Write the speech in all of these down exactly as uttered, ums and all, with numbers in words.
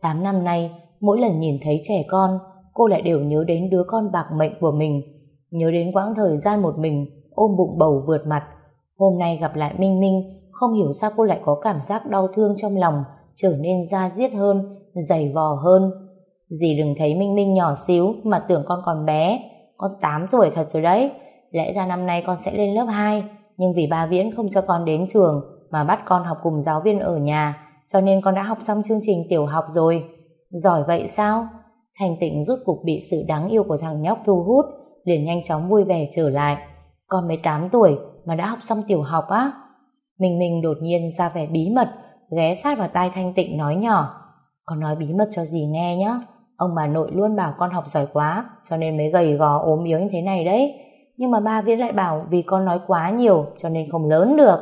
Tám năm nay, mỗi lần nhìn thấy trẻ con, cô lại đều nhớ đến đứa con bạc mệnh của mình, nhớ đến quãng thời gian một mình ôm bụng bầu vượt mặt. Hôm nay gặp lại Minh Minh, không hiểu sao cô lại có cảm giác đau thương trong lòng, trở nên da diết hơn, dày vò hơn. Dì đừng thấy Minh Minh nhỏ xíu mà tưởng con còn bé, con tám tuổi thật rồi đấy. Lẽ ra năm nay con sẽ lên lớp hai, nhưng vì bà Viễn không cho con đến trường mà bắt con học cùng giáo viên ở nhà, cho nên con đã học xong chương trình tiểu học rồi. Giỏi vậy sao? Thanh Tịnh rốt cục bị sự đáng yêu của thằng nhóc thu hút, liền nhanh chóng vui vẻ trở lại. Con mới tám tuổi mà đã học xong tiểu học á? Minh Minh đột nhiên ra vẻ bí mật, ghé sát vào tai Thanh Tịnh nói nhỏ: con nói bí mật cho dì nghe nhé. Ông bà nội luôn bảo con học giỏi quá, cho nên mới gầy gò ốm yếu như thế này đấy. Nhưng mà ba Viễn lại bảo vì con nói quá nhiều cho nên không lớn được.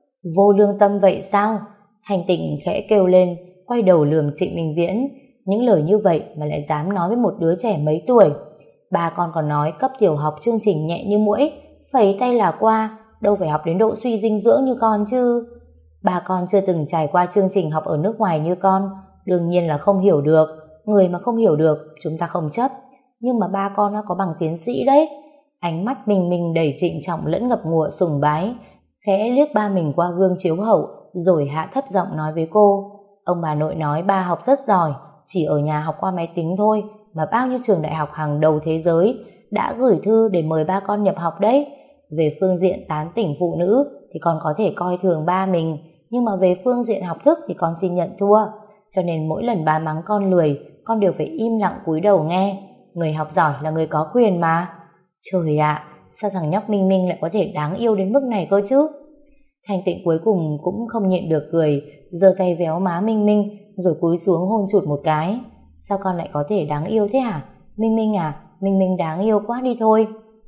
Vô lương tâm vậy sao? Thanh Tịnh khẽ kêu lên, quay đầu lườm Trịnh Minh Viễn. Những lời như vậy mà lại dám nói với một đứa trẻ mấy tuổi. Ba con còn nói cấp tiểu học chương trình nhẹ như muỗi, phẩy tay là qua, đâu phải học đến độ suy dinh dưỡng như con chứ. Ba con chưa từng trải qua chương trình học ở nước ngoài như con, đương nhiên là không hiểu được. Người mà không hiểu được chúng ta không chấp, nhưng mà ba con nó có bằng tiến sĩ đấy. Ánh mắt Minh Minh đầy trịnh trọng lẫn ngập ngụa sùng bái, khẽ liếc ba mình qua gương chiếu hậu, rồi hạ thấp giọng nói với cô: ông bà nội nói ba học rất giỏi, chỉ ở nhà học qua máy tính thôi mà bao nhiêu trường đại học hàng đầu thế giới đã gửi thư để mời ba con nhập học đấy. Về phương diện tán tỉnh phụ nữ thì con có thể coi thường ba mình, nhưng mà về phương diện học thức thì con xin nhận thua. Cho nên mỗi lần ba mắng con lười, con đều phải im lặng cúi đầu nghe. Người học giỏi là người có quyền mà. Trời ạ, sao thằng nhóc Minh Minh lại có thể đáng yêu đến mức này cơ chứ? Thanh Tịnh cuối cùng cũng không nhịn được cười, giơ tay véo má Minh Minh rồi cúi xuống hôn chụt một cái. Sao con lại có thể đáng yêu thế hả? Minh Minh à, Minh Minh đáng yêu quá đi thôi.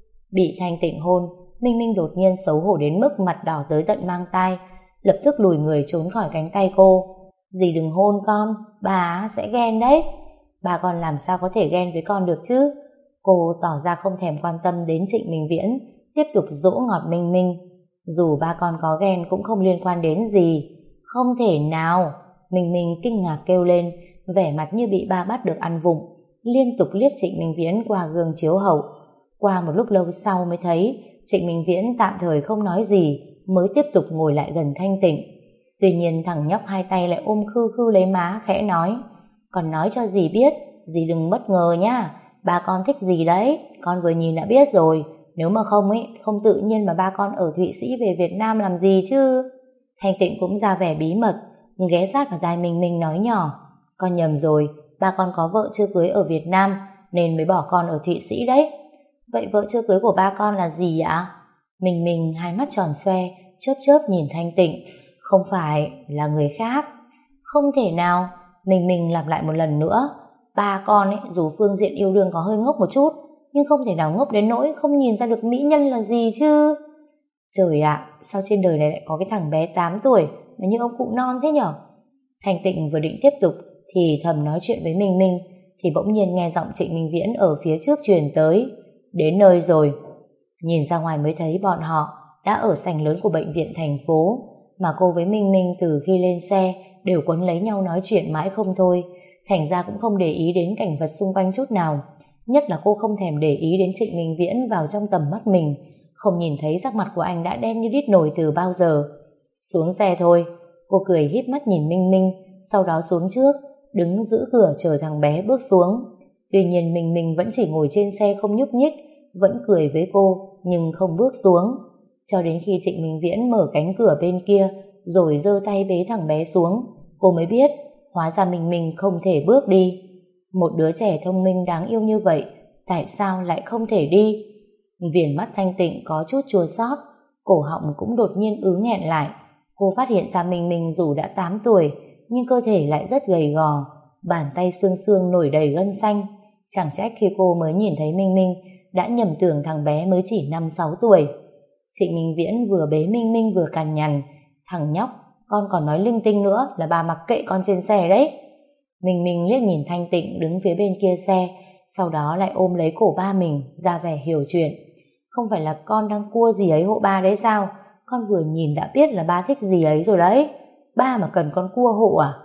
Bị Thanh Tịnh hôn, Minh Minh đột nhiên xấu hổ đến mức mặt đỏ tới tận mang tai, lập tức lùi người trốn khỏi cánh tay cô. Dì đừng hôn con, bà sẽ ghen đấy. Bà còn làm sao có thể ghen với con được chứ? Cô tỏ ra không thèm quan tâm đến Trịnh Minh Viễn, tiếp tục dỗ ngọt Minh Minh. Dù ba con có ghen cũng không liên quan đến gì. Không thể nào! Minh Minh kinh ngạc kêu lên, vẻ mặt như bị ba bắt được ăn vụng, liên tục liếc Trịnh Minh Viễn qua gương chiếu hậu. Qua một lúc lâu sau mới thấy Trịnh Minh Viễn tạm thời không nói gì, mới tiếp tục ngồi lại gần Thanh Tịnh. Tuy nhiên thằng nhóc hai tay lại ôm khư khư lấy má, khẽ nói: còn nói cho dì biết, dì đừng bất ngờ nhá, ba con thích dì đấy, con vừa nhìn đã biết rồi. Nếu mà không ấy, không tự nhiên mà ba con ở Thụy Sĩ về Việt Nam làm gì chứ. Thanh Tịnh cũng ra vẻ bí mật, ghé sát vào tai Minh Minh nói nhỏ: con nhầm rồi, ba con có vợ chưa cưới ở Việt Nam nên mới bỏ con ở Thụy Sĩ đấy. Vậy vợ chưa cưới của ba con là gì ạ? Minh Minh hai mắt tròn xoe, chớp chớp nhìn Thanh Tịnh. Không phải, là người khác. Không thể nào. Minh Minh lặp lại một lần nữa. Ba con ấy, dù phương diện yêu đương có hơi ngốc một chút, nhưng không thể nào ngốc đến nỗi không nhìn ra được mỹ nhân là gì chứ. Trời ạ, sao trên đời này lại có cái thằng bé tám tuổi mà như ông cụ non thế nhở? Thanh Tịnh vừa định tiếp tục thì thầm nói chuyện với Minh Minh, thì bỗng nhiên nghe giọng Trịnh Minh Viễn ở phía trước truyền tới: đến nơi rồi. Nhìn ra ngoài mới thấy bọn họ đã ở sảnh lớn của bệnh viện thành phố, mà cô với Minh Minh từ khi lên xe đều quấn lấy nhau nói chuyện mãi không thôi, thành ra cũng không để ý đến cảnh vật xung quanh chút nào. Nhất là cô không thèm để ý đến Trịnh Minh Viễn vào trong tầm mắt mình, không nhìn thấy sắc mặt của anh đã đen như đít nồi từ bao giờ. Xuống xe thôi. Cô cười híp mắt nhìn Minh Minh, sau đó xuống trước, đứng giữ cửa chờ thằng bé bước xuống. Tuy nhiên Minh Minh vẫn chỉ ngồi trên xe không nhúc nhích, vẫn cười với cô nhưng không bước xuống, cho đến khi Trịnh Minh Viễn mở cánh cửa bên kia rồi giơ tay bế thằng bé xuống, cô mới biết hóa ra Minh Minh không thể bước đi. Một đứa trẻ thông minh đáng yêu như vậy, tại sao lại không thể đi? Viền mắt Thanh Tịnh có chút chua xót, cổ họng cũng đột nhiên ứ nghẹn lại. Cô phát hiện ra Minh Minh dù đã tám tuổi nhưng cơ thể lại rất gầy gò, bàn tay xương xương nổi đầy gân xanh. Chẳng trách khi cô mới nhìn thấy Minh Minh đã nhầm tưởng thằng bé mới chỉ năm sáu tuổi. Trịnh Minh Viễn vừa bế Minh Minh vừa cằn nhằn: thằng nhóc, con còn nói linh tinh nữa là bà mặc kệ con trên xe đấy. Minh Minh liếc nhìn Thanh Tịnh đứng phía bên kia xe, sau đó lại ôm lấy cổ ba mình ra vẻ hiểu chuyện. Không phải là con đang cua dì ấy hộ ba đấy sao? Con vừa nhìn đã biết là ba thích dì ấy rồi đấy. Ba mà cần con cua hộ à?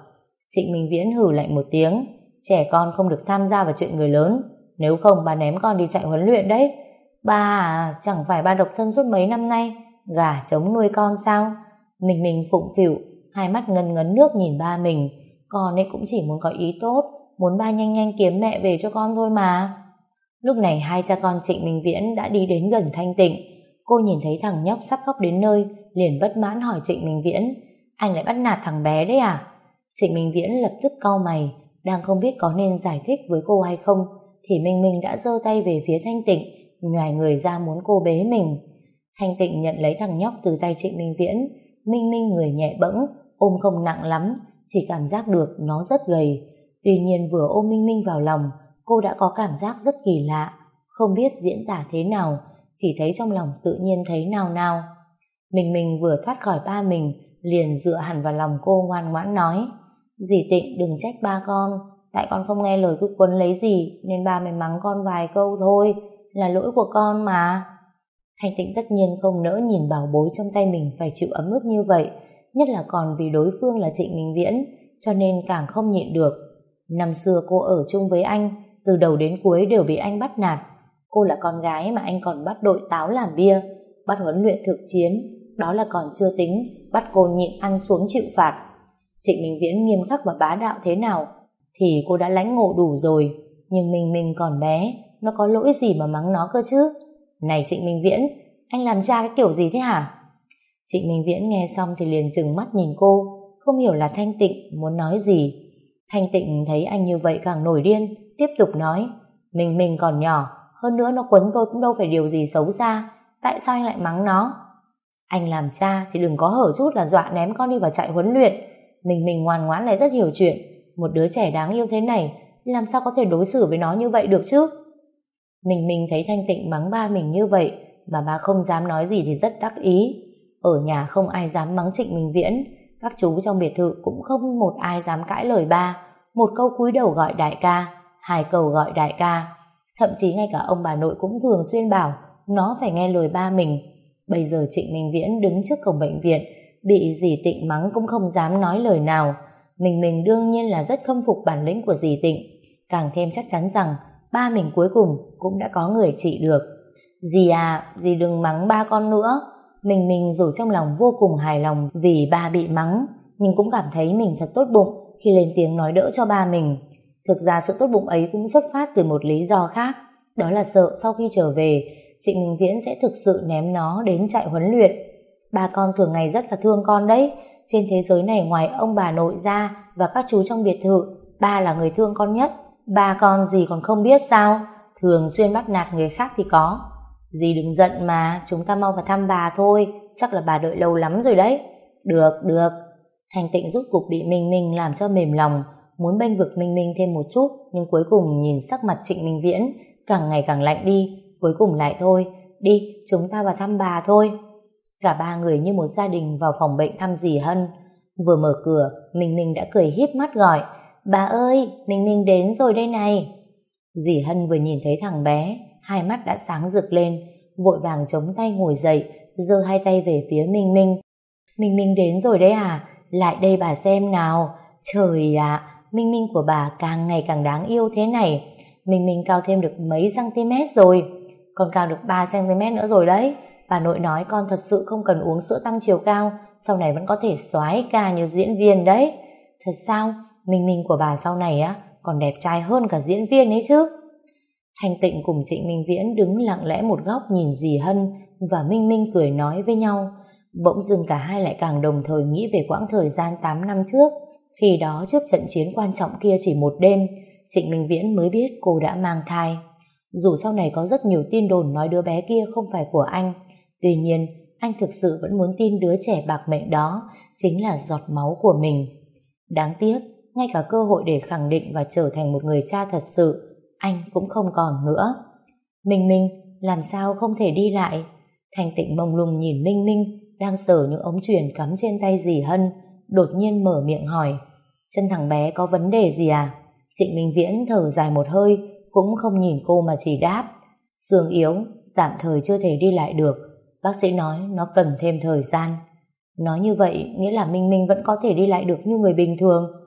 Trịnh Minh Viễn hừ lạnh một tiếng. Trẻ con không được tham gia vào chuyện người lớn, nếu không bà ném con đi chạy huấn luyện đấy. Ba à, chẳng phải ba độc thân suốt mấy năm nay, gả trống nuôi con sao? Mình mình phụng phịu, hai mắt ngấn ngấn nước nhìn ba mình. Con ấy cũng chỉ muốn có ý tốt, muốn ba nhanh nhanh kiếm mẹ về cho con thôi mà. Lúc này hai cha con Trịnh Minh Viễn đã đi đến gần Thanh Tịnh. Cô nhìn thấy thằng nhóc sắp khóc đến nơi, liền bất mãn hỏi Trịnh Minh Viễn: anh lại bắt nạt thằng bé đấy à? Trịnh Minh Viễn lập tức cau mày, đang không biết có nên giải thích với cô hay không, thì Minh Minh đã giơ tay về phía Thanh Tịnh, nhoài người ra muốn cô bế mình. Thanh Tịnh nhận lấy thằng nhóc từ tay Trịnh Minh Viễn. Minh Minh người nhẹ bẫng, ôm không nặng lắm, chỉ cảm giác được nó rất gầy. Tuy nhiên vừa ôm Minh Minh vào lòng, cô đã có cảm giác rất kỳ lạ, không biết diễn tả thế nào, chỉ thấy trong lòng tự nhiên thấy nao nao. Minh Minh vừa thoát khỏi ba mình, liền dựa hẳn vào lòng cô ngoan ngoãn nói: dì Tịnh đừng trách ba con, tại con không nghe lời cứ quấn lấy dì nên ba mới mắng con vài câu thôi, là lỗi của con mà. Thanh Tịnh tất nhiên không nỡ nhìn bảo bối trong tay mình phải chịu ấm ức như vậy, nhất là còn vì đối phương là Trịnh Minh Viễn, cho nên càng không nhịn được. Năm xưa cô ở chung với anh, từ đầu đến cuối đều bị anh bắt nạt. Cô là con gái mà anh còn bắt đội táo làm bia, bắt huấn luyện thực chiến, đó là còn chưa tính, bắt cô nhịn ăn xuống chịu phạt. Trịnh Minh Viễn nghiêm khắc và bá đạo thế nào thì cô đã lãnh ngộ đủ rồi, nhưng mình mình còn bé, nó có lỗi gì mà mắng nó cơ chứ? Này Trịnh Minh Viễn, anh làm cha cái kiểu gì thế hả? Trịnh Minh Viễn nghe xong thì liền trừng mắt nhìn cô, không hiểu là Thanh Tịnh muốn nói gì. Thanh Tịnh thấy anh như vậy càng nổi điên, tiếp tục nói: Mình mình còn nhỏ, hơn nữa nó quấn tôi cũng đâu phải điều gì xấu xa, tại sao anh lại mắng nó? Anh làm cha thì đừng có hở chút là dọa ném con đi vào trại huấn luyện. Mình mình ngoan ngoãn lại rất hiểu chuyện, một đứa trẻ đáng yêu thế này làm sao có thể đối xử với nó như vậy được chứ? Mình mình thấy Thanh Tịnh mắng ba mình như vậy mà ba không dám nói gì thì rất đắc ý. Ở nhà không ai dám mắng Trịnh Minh Viễn, các chú trong biệt thự cũng không một ai dám cãi lời ba. Một câu cúi đầu gọi đại ca, hai câu gọi đại ca. Thậm chí ngay cả ông bà nội cũng thường xuyên bảo nó phải nghe lời ba mình. Bây giờ Trịnh Minh Viễn đứng trước cổng bệnh viện, bị dì Tịnh mắng cũng không dám nói lời nào. Mình mình đương nhiên là rất khâm phục bản lĩnh của dì Tịnh, càng thêm chắc chắn rằng ba mình cuối cùng cũng đã có người trị được. Dì à, dì đừng mắng ba con nữa. Mình mình dù trong lòng vô cùng hài lòng vì ba bị mắng, nhưng cũng cảm thấy mình thật tốt bụng khi lên tiếng nói đỡ cho ba mình. Thực ra sự tốt bụng ấy cũng xuất phát từ một lý do khác, đó là sợ sau khi trở về Trịnh Minh Viễn sẽ thực sự ném nó đến trại huấn luyện. Ba con thường ngày rất là thương con đấy. Trên thế giới này ngoài ông bà nội ra và các chú trong biệt thự, ba là người thương con nhất. Ba con dì còn không biết sao, thường xuyên bắt nạt người khác thì có. Dì đừng giận mà, chúng ta mau vào thăm bà thôi, chắc là bà đợi lâu lắm rồi đấy. Được, được. Thanh Tịnh rút cục bị Minh Minh làm cho mềm lòng, muốn bênh vực Minh Minh thêm một chút, nhưng cuối cùng nhìn sắc mặt Trịnh Minh Viễn càng ngày càng lạnh đi, cuối cùng lại thôi, đi, chúng ta vào thăm bà thôi. Cả ba người như một gia đình vào phòng bệnh thăm dì Hân. Vừa mở cửa, Minh Minh đã cười híp mắt gọi: Bà ơi, Minh Minh đến rồi đây này. Dì Hân vừa nhìn thấy thằng bé, hai mắt đã sáng rực lên, vội vàng chống tay ngồi dậy, giơ hai tay về phía Minh Minh. Minh Minh đến rồi đấy à? Lại đây bà xem nào. Trời ạ, Minh Minh của bà càng ngày càng đáng yêu thế này. Minh Minh cao thêm được mấy cm rồi. Con cao được ba cm nữa rồi đấy. Bà nội nói con thật sự không cần uống sữa tăng chiều cao, sau này vẫn có thể soái ca như diễn viên đấy. Thật sao? Minh Minh của bà sau này á còn đẹp trai hơn cả diễn viên ấy chứ. Thanh Tịnh cùng Trịnh Minh Viễn đứng lặng lẽ một góc nhìn dì Hân và Minh Minh cười nói với nhau. Bỗng dưng cả hai lại càng đồng thời nghĩ về quãng thời gian tám năm trước. Khi đó trước trận chiến quan trọng kia chỉ một đêm, Trịnh Minh Viễn mới biết cô đã mang thai. Dù sau này có rất nhiều tin đồn nói đứa bé kia không phải của anh, tuy nhiên anh thực sự vẫn muốn tin đứa trẻ bạc mệnh đó chính là giọt máu của mình. Đáng tiếc, ngay cả cơ hội để khẳng định và trở thành một người cha thật sự, anh cũng không còn nữa. Minh Minh, làm sao không thể đi lại? Thanh Tịnh mông lung nhìn Minh Minh đang sờ những ống truyền cắm trên tay dì Hân, đột nhiên mở miệng hỏi: Chân thằng bé có vấn đề gì à? Trịnh Minh Viễn thở dài một hơi, cũng không nhìn cô mà chỉ đáp: Xương yếu, tạm thời chưa thể đi lại được. Bác sĩ nói nó cần thêm thời gian. Nói như vậy nghĩa là Minh Minh vẫn có thể đi lại được như người bình thường.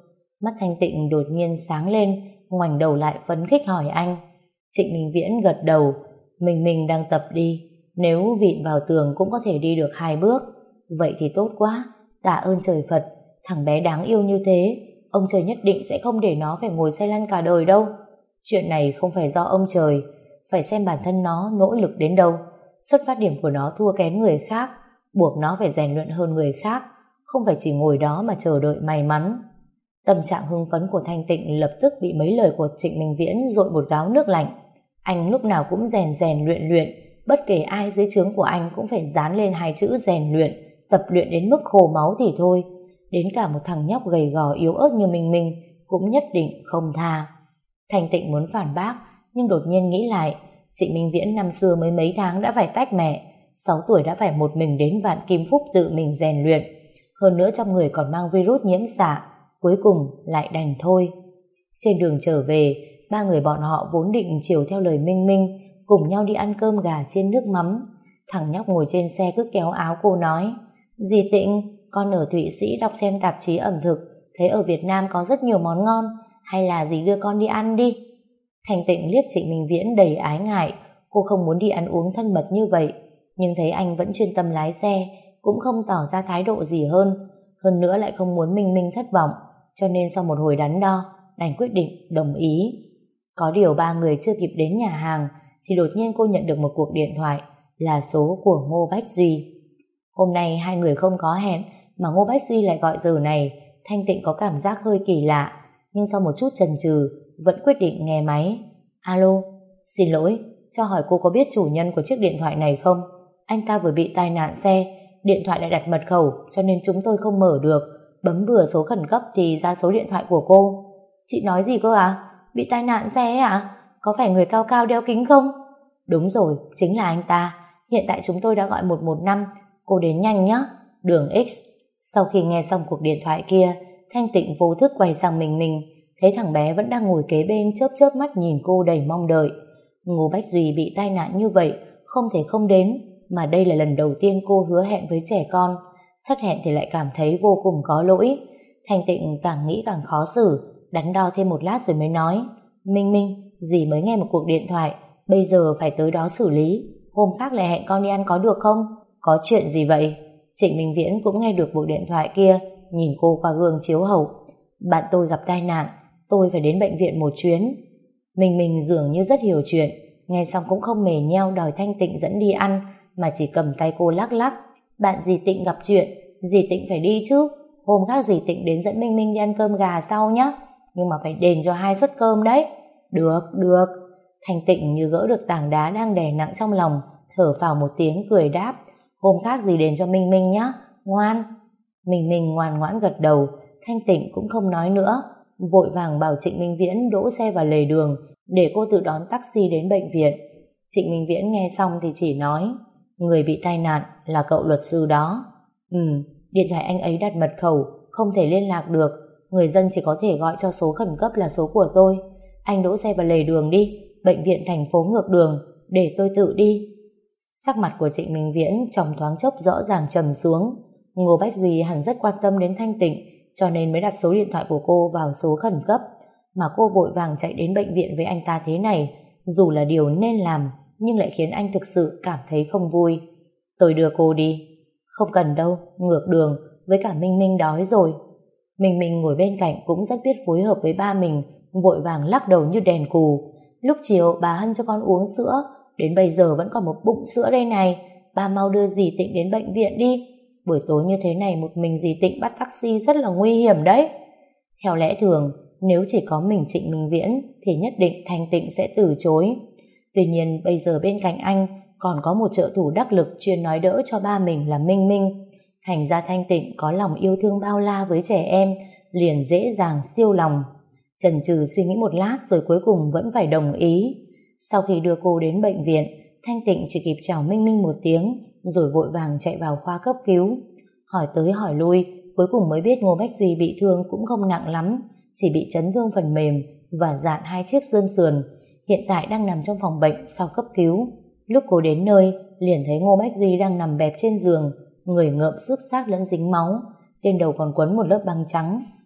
Mắt Thanh Tịnh đột nhiên sáng lên, ngoảnh đầu lại phấn khích hỏi anh. Trịnh Minh Viễn gật đầu. Mình mình đang tập đi, nếu vịn vào tường cũng có thể đi được hai bước. Vậy thì tốt quá, tạ ơn trời Phật. Thằng bé đáng yêu như thế, ông trời nhất định sẽ không để nó phải ngồi xe lăn cả đời đâu. Chuyện này không phải do ông trời, phải xem bản thân nó nỗ lực đến đâu. Xuất phát điểm của nó thua kém người khác, buộc nó phải rèn luyện hơn người khác, không phải chỉ ngồi đó mà chờ đợi may mắn. Tâm trạng hưng phấn của Thanh Tịnh lập tức bị mấy lời của Trịnh Minh Viễn dội một gáo nước lạnh. Anh lúc nào cũng rèn rèn luyện luyện, bất kể ai dưới trướng của anh cũng phải dán lên hai chữ rèn luyện, tập luyện đến mức khô máu thì thôi. Đến cả một thằng nhóc gầy gò yếu ớt như Minh Minh cũng nhất định không tha. Thanh Tịnh muốn phản bác, nhưng đột nhiên nghĩ lại, Trịnh Minh Viễn năm xưa mới mấy tháng đã phải tách mẹ, sáu tuổi đã phải một mình đến Vạn Kim Phúc tự mình rèn luyện, hơn nữa trong người còn mang virus nhiễm xạ, cuối cùng lại đành thôi. Trên đường trở về, ba người bọn họ vốn định chiều theo lời Minh Minh, cùng nhau đi ăn cơm gà chiên nước mắm. Thằng nhóc ngồi trên xe cứ kéo áo cô nói, dì Tịnh, con ở Thụy Sĩ đọc xem tạp chí ẩm thực, thấy ở Việt Nam có rất nhiều món ngon, hay là dì đưa con đi ăn đi. Thanh Tịnh liếc Trịnh Minh Viễn đầy ái ngại, cô không muốn đi ăn uống thân mật như vậy, nhưng thấy anh vẫn chuyên tâm lái xe, cũng không tỏ ra thái độ gì hơn, hơn nữa lại không muốn Minh Minh thất vọng, cho nên sau một hồi đắn đo, đành quyết định đồng ý. Có điều ba người chưa kịp đến nhà hàng, thì đột nhiên cô nhận được một cuộc điện thoại, là số của Ngô Bách Duy. Hôm nay hai người không có hẹn, mà Ngô Bách Duy lại gọi giờ này, Thanh Tịnh có cảm giác hơi kỳ lạ, nhưng sau một chút chần chừ vẫn quyết định nghe máy. Alo, xin lỗi, cho hỏi cô có biết chủ nhân của chiếc điện thoại này không? Anh ta vừa bị tai nạn xe, điện thoại lại đặt mật khẩu, cho nên chúng tôi không mở được. Bấm vừa số khẩn cấp thì ra số điện thoại của cô. Chị nói gì cơ à? Bị tai nạn xe ấy à? Có phải người cao cao đeo kính không? Đúng rồi, chính là anh ta. Hiện tại chúng tôi đã gọi một một năm, cô đến nhanh nhé. Đường X. Sau khi nghe xong cuộc điện thoại kia, Thanh Tịnh vô thức quay sang mình mình, thấy thằng bé vẫn đang ngồi kế bên chớp chớp mắt nhìn cô đầy mong đợi. Ngô Bách Duy bị tai nạn như vậy, không thể không đến, mà đây là lần đầu tiên cô hứa hẹn với trẻ con. Thất hẹn thì lại cảm thấy vô cùng có lỗi. Thanh Tịnh càng nghĩ càng khó xử, đắn đo thêm một lát rồi mới nói, Minh Minh, dì mới nghe một cuộc điện thoại, bây giờ phải tới đó xử lý, hôm khác lại hẹn con đi ăn có được không? Có chuyện gì vậy? Trịnh Minh Viễn cũng nghe được cuộc điện thoại kia, nhìn cô qua gương chiếu hậu. Bạn tôi gặp tai nạn, tôi phải đến bệnh viện một chuyến. Minh Minh dường như rất hiểu chuyện, nghe xong cũng không mề nheo đòi Thanh Tịnh dẫn đi ăn, mà chỉ cầm tay cô lắc lắc. Bạn dì Tịnh gặp chuyện, dì Tịnh phải đi chứ. Hôm khác dì Tịnh đến dẫn Minh Minh đi ăn cơm gà sau nhé, nhưng mà phải đền cho hai suất cơm đấy. Được, được. Thanh Tịnh như gỡ được tảng đá đang đè nặng trong lòng, thở phào một tiếng cười đáp, hôm khác dì đền cho Minh Minh nhé, ngoan. Minh Minh ngoan ngoãn gật đầu. Thanh Tịnh cũng không nói nữa, vội vàng bảo Trịnh Minh Viễn đỗ xe vào lề đường để cô tự đón taxi đến bệnh viện. Trịnh Minh Viễn nghe xong thì chỉ nói, người bị tai nạn là cậu luật sư đó. Ừ, điện thoại anh ấy đặt mật khẩu, không thể liên lạc được, người dân chỉ có thể gọi cho số khẩn cấp là số của tôi. Anh đỗ xe vào lề đường đi, bệnh viện thành phố ngược đường, để tôi tự đi. Sắc mặt của Trịnh Minh Viễn trong thoáng chốc rõ ràng trầm xuống. Ngô Bách Duy hẳn rất quan tâm đến Thanh Tịnh, cho nên mới đặt số điện thoại của cô vào số khẩn cấp, mà cô vội vàng chạy đến bệnh viện với anh ta thế này, dù là điều nên làm, nhưng lại khiến anh thực sự cảm thấy không vui. Tôi đưa cô đi. Không cần đâu, ngược đường, với cả Minh Minh đói rồi. Minh Minh ngồi bên cạnh cũng rất biết phối hợp với ba mình, vội vàng lắc đầu như đèn cù. Lúc chiều bà Hân cho con uống sữa, đến bây giờ vẫn còn một bụng sữa đây này, ba mau đưa dì Tịnh đến bệnh viện đi. Buổi tối như thế này một mình dì Tịnh bắt taxi rất là nguy hiểm đấy. Theo lẽ thường, nếu chỉ có mình Trịnh Minh Viễn thì nhất định Thanh Tịnh sẽ từ chối. Tuy nhiên bây giờ bên cạnh anh còn có một trợ thủ đắc lực chuyên nói đỡ cho ba mình là Minh Minh. Thành ra Thanh Tịnh có lòng yêu thương bao la với trẻ em, liền dễ dàng siêu lòng. Chần chừ suy nghĩ một lát rồi cuối cùng vẫn phải đồng ý. Sau khi đưa cô đến bệnh viện, Thanh Tịnh chỉ kịp chào Minh Minh một tiếng, rồi vội vàng chạy vào khoa cấp cứu. Hỏi tới hỏi lui, cuối cùng mới biết Ngô Bách Duy bị thương cũng không nặng lắm, chỉ bị chấn thương phần mềm và dạn hai chiếc xương sườn, hiện tại đang nằm trong phòng bệnh sau cấp cứu. Lúc cô đến nơi, liền thấy Ngô Bách Duy đang nằm bẹp trên giường, người ngợm xước xác lẫn dính máu, trên đầu còn quấn một lớp băng trắng,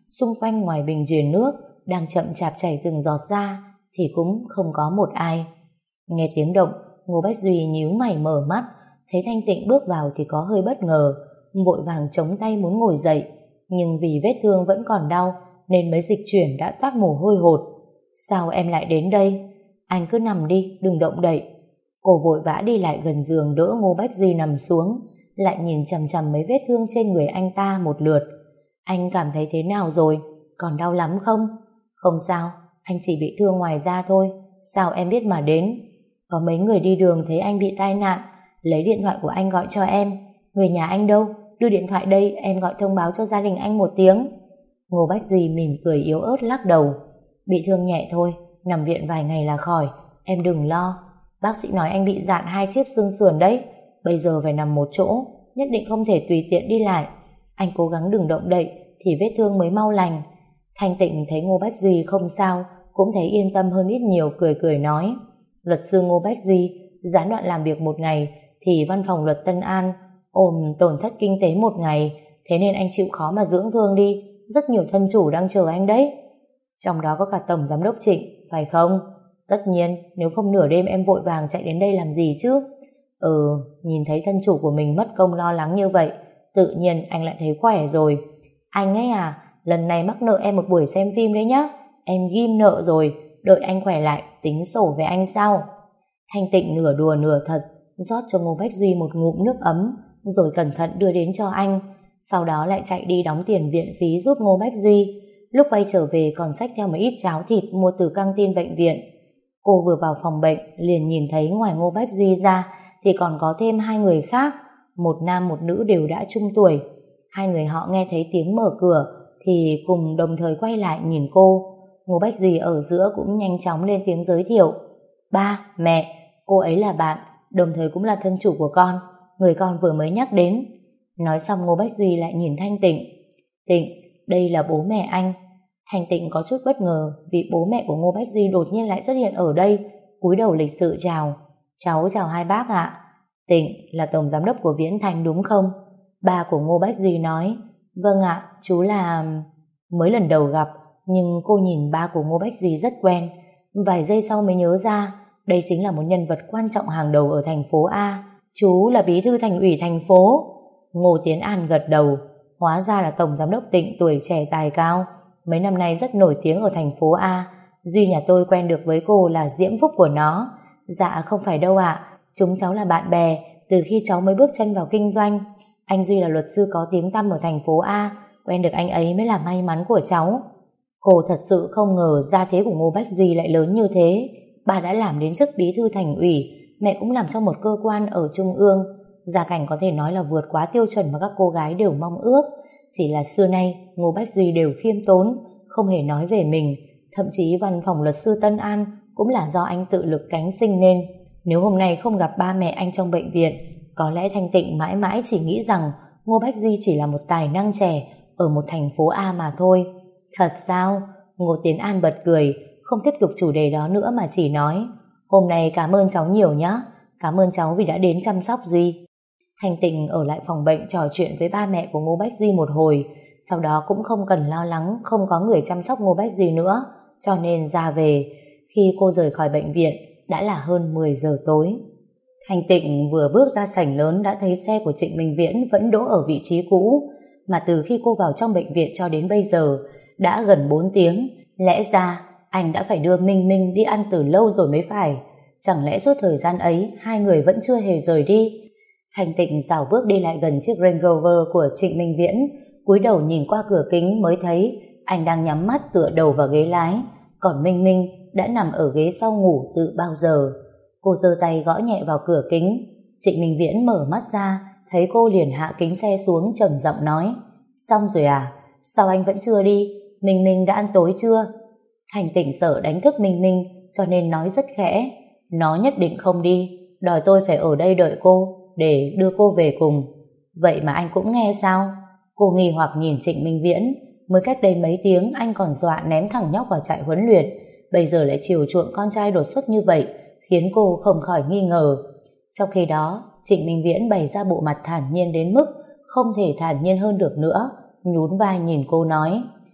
xung quanh ngoài bình diền nước đang chậm chạp chảy từng giọt ra thì cũng không có một ai. Nghe tiếng động, Ngô Bách Duy nhíu mày mở mắt, thấy Thanh Tịnh bước vào thì có hơi bất ngờ, vội vàng chống tay muốn ngồi dậy, nhưng vì vết thương vẫn còn đau nên mới dịch chuyển đã toát mồ hôi hột. Sao em lại đến đây? Anh cứ nằm đi, đừng động đậy. Cô vội vã đi lại gần giường đỡ Ngô Bách Duy nằm xuống, lại nhìn chằm chằm mấy vết thương trên người anh ta một lượt. Anh cảm thấy thế nào rồi? Còn đau lắm không? Không sao, anh chỉ bị thương ngoài da thôi. Sao em biết mà đến? Có mấy người đi đường thấy anh bị tai nạn, lấy điện thoại của anh gọi cho em. Người nhà anh đâu? Đưa điện thoại đây, em gọi thông báo cho gia đình anh một tiếng. Ngô Bách Duy mỉm cười yếu ớt lắc đầu. Bị thương nhẹ thôi, nằm viện vài ngày là khỏi, em đừng lo. Bác sĩ nói anh bị dạn hai chiếc xương sườn đấy, bây giờ phải nằm một chỗ, nhất định không thể tùy tiện đi lại. Anh cố gắng đừng động đậy thì vết thương mới mau lành. Thanh Tịnh thấy Ngô Bách Duy không sao, cũng thấy yên tâm hơn ít nhiều, cười cười nói. Luật sư Ngô Bách Duy gián đoạn làm việc một ngày thì văn phòng luật Tân An ôm tổn thất kinh tế một ngày, thế nên anh chịu khó mà dưỡng thương đi, rất nhiều thân chủ đang chờ anh đấy. Trong đó có cả Tổng Giám đốc Trịnh, phải không? Tất nhiên, nếu không nửa đêm em vội vàng chạy đến đây làm gì chứ? Ừ, nhìn thấy thân chủ của mình mất công lo lắng như vậy, tự nhiên anh lại thấy khỏe rồi. Anh ấy à, lần này mắc nợ em một buổi xem phim đấy nhá. Em ghim nợ rồi, đợi anh khỏe lại tính sổ với anh sau. Thanh Tịnh nửa đùa nửa thật rót cho Ngô Bách Duy một ngụm nước ấm, rồi cẩn thận đưa đến cho anh. Sau đó lại chạy đi đóng tiền viện phí giúp Ngô Bách Duy. Lúc quay trở về còn xách theo một ít cháo thịt mua từ căng tin bệnh viện. Cô vừa vào phòng bệnh liền nhìn thấy ngoài Ngô Bách Duy ra thì còn có thêm hai người khác, một nam một nữ đều đã trung tuổi. Hai người họ nghe thấy tiếng mở cửa thì cùng đồng thời quay lại nhìn cô. Ngô Bách Duy ở giữa cũng nhanh chóng lên tiếng giới thiệu. Ba, mẹ, cô ấy là bạn, đồng thời cũng là thân chủ của con, người con vừa mới nhắc đến. Nói xong Ngô Bách Duy lại nhìn Thanh Tịnh. Tịnh, đây là bố mẹ anh. Thanh Tịnh có chút bất ngờ vì bố mẹ của Ngô Bách Duy đột nhiên lại xuất hiện ở đây, cúi đầu lịch sự chào. Cháu chào hai bác ạ. Tịnh là tổng giám đốc của Viễn Thành đúng không? Ba của Ngô Bách Duy nói. Vâng ạ, chú là... Mới lần đầu gặp, nhưng cô nhìn ba của Ngô Bách Duy rất quen. Vài giây sau mới nhớ ra, đây chính là một nhân vật quan trọng hàng đầu ở thành phố A. Chú là bí thư thành ủy thành phố. Ngô Tiến An gật đầu. Hóa ra là tổng giám đốc Tịnh tuổi trẻ tài cao, mấy năm nay rất nổi tiếng ở thành phố A. Duy nhà tôi quen được với cô là diễm phúc của nó. Dạ không phải đâu ạ, chúng cháu là bạn bè từ khi cháu mới bước chân vào kinh doanh. Anh Duy là luật sư có tiếng tăm ở thành phố A, quen được anh ấy mới là may mắn của cháu. Cô thật sự không ngờ gia thế của Ngô Bách Duy lại lớn như thế. Bà đã làm đến chức bí thư thành ủy, mẹ cũng làm trong một cơ quan ở trung ương. Gia cảnh có thể nói là vượt quá tiêu chuẩn mà các cô gái đều mong ước. Chỉ là xưa nay Ngô Bách Duy đều khiêm tốn, không hề nói về mình. Thậm chí văn phòng luật sư Tân An cũng là do anh tự lực cánh sinh nên. Nếu hôm nay không gặp ba mẹ anh trong bệnh viện, có lẽ Thanh Tịnh mãi mãi chỉ nghĩ rằng Ngô Bách Duy chỉ là một tài năng trẻ ở một thành phố A mà thôi. Thật sao? Ngô Tiến An bật cười, không tiếp tục chủ đề đó nữa mà chỉ nói. Hôm nay cảm ơn cháu nhiều nhé. Cảm ơn cháu vì đã đến chăm sóc Duy. Thanh Tịnh ở lại phòng bệnh trò chuyện với ba mẹ của Ngô Bách Duy một hồi, sau đó cũng không cần lo lắng không có người chăm sóc Ngô Bách Duy nữa, cho nên ra về. Khi cô rời khỏi bệnh viện đã là hơn mười giờ tối. Thanh Tịnh vừa bước ra sảnh lớn đã thấy xe của Trịnh Minh Viễn vẫn đỗ ở vị trí cũ, mà từ khi cô vào trong bệnh viện cho đến bây giờ đã gần bốn tiếng. Lẽ ra anh đã phải đưa Minh Minh đi ăn từ lâu rồi mới phải. Chẳng lẽ suốt thời gian ấy hai người vẫn chưa hề rời đi? Thanh Tịnh dạo bước đi lại gần chiếc Range Rover của Trịnh Minh Viễn, cúi đầu nhìn qua cửa kính mới thấy anh đang nhắm mắt tựa đầu vào ghế lái, còn Minh Minh đã nằm ở ghế sau ngủ từ bao giờ. Cô giơ tay gõ nhẹ vào cửa kính. Trịnh Minh Viễn mở mắt ra, thấy cô liền hạ kính xe xuống, trầm giọng nói: Xong rồi à? Sao anh vẫn chưa đi? Minh Minh đã ăn tối chưa? Thanh Tịnh sợ đánh thức Minh Minh cho nên nói rất khẽ: Nó nhất định không đi, đòi tôi phải ở đây đợi cô để đưa cô về cùng. Vậy mà anh cũng nghe sao? Cô nghi hoặc nhìn Trịnh Minh Viễn. Mới cách đây mấy tiếng anh còn dọa ném thằng nhóc vào trại huấn luyện, bây giờ lại chiều chuộng con trai đột xuất như vậy, khiến cô không khỏi nghi ngờ. Trong khi đó Trịnh Minh Viễn bày ra bộ mặt thản nhiên đến mức không thể thản nhiên hơn được nữa, nhún vai nhìn cô nói: